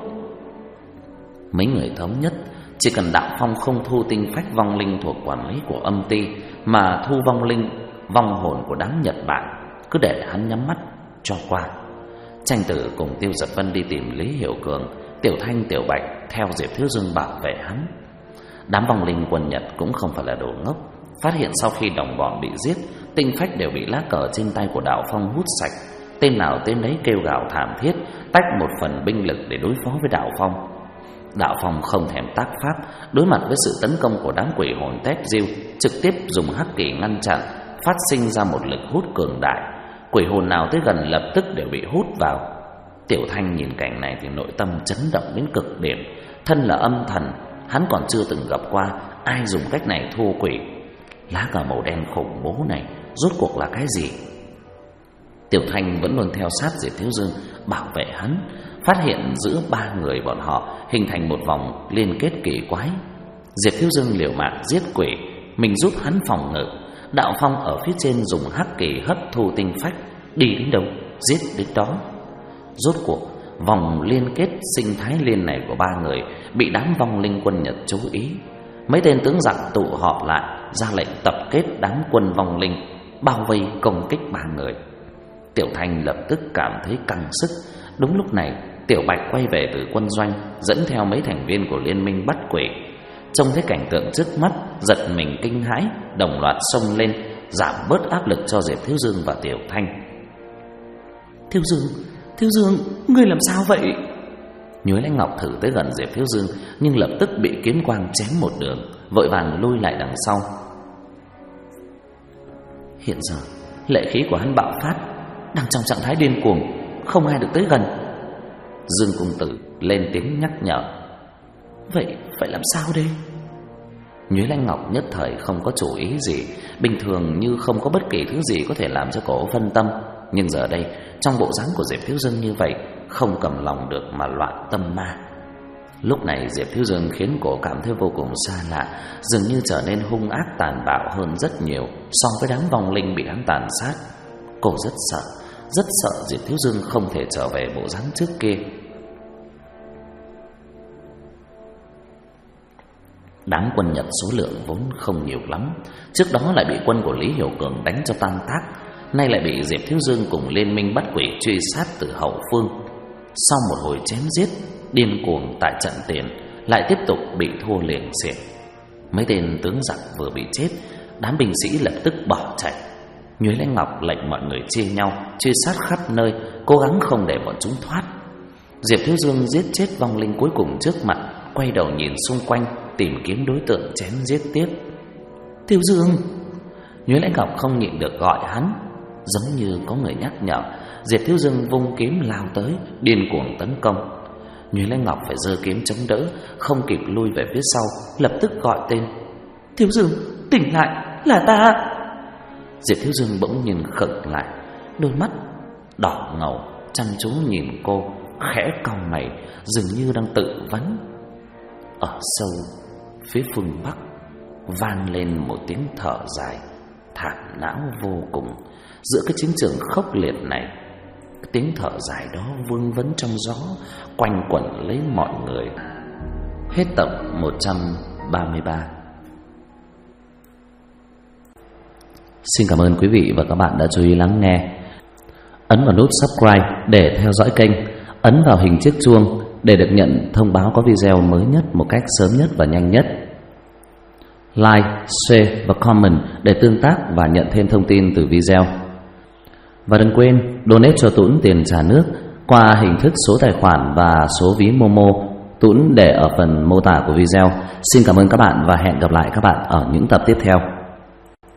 Mấy người thống nhất, chỉ cần Đạo Phong không thu tinh phách vong linh thuộc quản lý của âm ti, mà thu vong linh, vong hồn của đám Nhật Bản, cứ để hắn nhắm mắt cho qua. Tranh Tử cùng Tiêu Giật Vân đi tìm Lý Hiểu Cường, Tiểu Thanh, Tiểu Bạch theo Diệp Thiếu Dương bảo vệ hắn. Đám vong linh quân Nhật cũng không phải là đồ ngốc, phát hiện sau khi đồng bọn bị giết, tinh phách đều bị lá cờ trên tay của Đạo Phong hút sạch. Tên nào tên đấy kêu gào thảm thiết, tách một phần binh lực để đối phó với Đạo Phong. Đạo Phong không thèm tác pháp, đối mặt với sự tấn công của đám quỷ hồn Tép Diêu, trực tiếp dùng hắc kỷ ngăn chặn, phát sinh ra một lực hút cường đại. Quỷ hồn nào tới gần lập tức đều bị hút vào. Tiểu Thanh nhìn cảnh này thì nội tâm chấn động đến cực điểm. Thân là âm thần, hắn còn chưa từng gặp qua ai dùng cách này thu quỷ. Lá cờ màu đen khủng bố này rốt cuộc là cái gì? Tiểu Thanh vẫn luôn theo sát Diệp Thiếu Dương, bảo vệ hắn. Phát hiện giữa ba người bọn họ hình thành một vòng liên kết kỳ quái. Diệp Thiếu Dương liều mạng giết quỷ, mình giúp hắn phòng ngự. Đạo Phong ở phía trên dùng hắc kỳ hấp thu tinh phách, đi đến đâu giết đến đó. Rốt cuộc vòng liên kết sinh thái liên này của ba người bị đám vong linh quân Nhật chú ý. Mấy tên tướng giặc tụ họp lại, ra lệnh tập kết đám quân vong linh, bao vây công kích ba người. Tiểu Thanh lập tức cảm thấy căng sức. Đúng lúc này Tiểu Bạch quay về từ quân doanh, dẫn theo mấy thành viên của liên minh bắt quỷ. Trông thấy cảnh tượng trước mắt, giật mình kinh hãi, đồng loạt xông lên, giảm bớt áp lực cho Diệp Thiếu Dương và Tiểu Thanh. Thiếu Dương, ngươi làm sao vậy? Nhuế Lãnh Ngọc thử tới gần Diệp Thiếu Dương, nhưng lập tức bị kiếm quang chém một đường, vội vàng lui lại đằng sau. Hiện giờ lệ khí của hắn bạo phát, đang trong trạng thái điên cuồng, không ai được tới gần. Dương Cung Tử lên tiếng nhắc nhở. Vậy phải làm sao đây? Nhuế Lãnh Ngọc nhất thời không có chủ ý gì, bình thường như không có bất kỳ thứ gì có thể làm cho cổ phân tâm, nhưng giờ đây trong bộ dáng của Diệp Thiếu Dương như vậy, không cầm lòng được mà loạn tâm ma. Lúc này Diệp Thiếu Dương khiến cổ cảm thấy vô cùng xa lạ, dường như trở nên hung ác tàn bạo hơn rất nhiều so với đám vong linh bị hắn tàn sát. Cô rất sợ, rất sợ Diệp Thiếu Dương không thể trở về bộ dáng trước kia. Đám quân Nhật số lượng vốn không nhiều lắm, trước đó lại bị quân của Lý Hiểu Cường đánh cho tan tác, nay lại bị Diệp Thiếu Dương cùng liên minh bắt quỷ truy sát từ hậu phương. Sau một hồi chém giết điên cuồng tại trận tiền, lại tiếp tục bị thua liền xiển. Mấy tên tướng giặc vừa bị chết, đám binh sĩ lập tức bỏ chạy. Nhuế Lãnh Ngọc lệnh mọi người chia nhau truy sát khắp nơi, cố gắng không để bọn chúng thoát. Diệp Thiếu Dương giết chết vong linh cuối cùng trước mặt, quay đầu nhìn xung quanh tìm kiếm đối tượng chém giết tiếp. Thiếu Dương! Nhuế Lãnh Ngọc không nhịn được gọi hắn, giống như có người nhắc nhở. Diệp Thiếu Dương vung kiếm lao tới, điên cuồng tấn công. Nhuế Lãnh Ngọc phải giơ kiếm chống đỡ, không kịp lui về phía sau, lập tức gọi tên. Thiếu Dương, tỉnh lại, là ta! Diệp Thiếu Dương bỗng nhìn khựng lại, đôi mắt đỏ ngầu chăm chú nhìn cô, khẽ cau mày, dường như đang tự vấn. Ở sâu phía phương bắc vang lên một tiếng thở dài thảm não vô cùng. Giữa cái chiến trường khốc liệt này, cái tiếng thở dài đó vương vấn trong gió, quanh quẩn lấy mọi người. Hết tập 133. Xin cảm ơn quý vị và các bạn đã chú ý lắng nghe. Ấn vào nút subscribe để theo dõi kênh, ấn vào hình chiếc chuông để được nhận thông báo có video mới nhất một cách sớm nhất và nhanh nhất. Like, share và comment để tương tác và nhận thêm thông tin từ video. Và đừng quên donate cho Tuấn tiền trả nước qua hình thức số tài khoản và số ví Momo, Tuấn để ở phần mô tả của video. Xin cảm ơn các bạn và hẹn gặp lại các bạn ở những tập tiếp theo.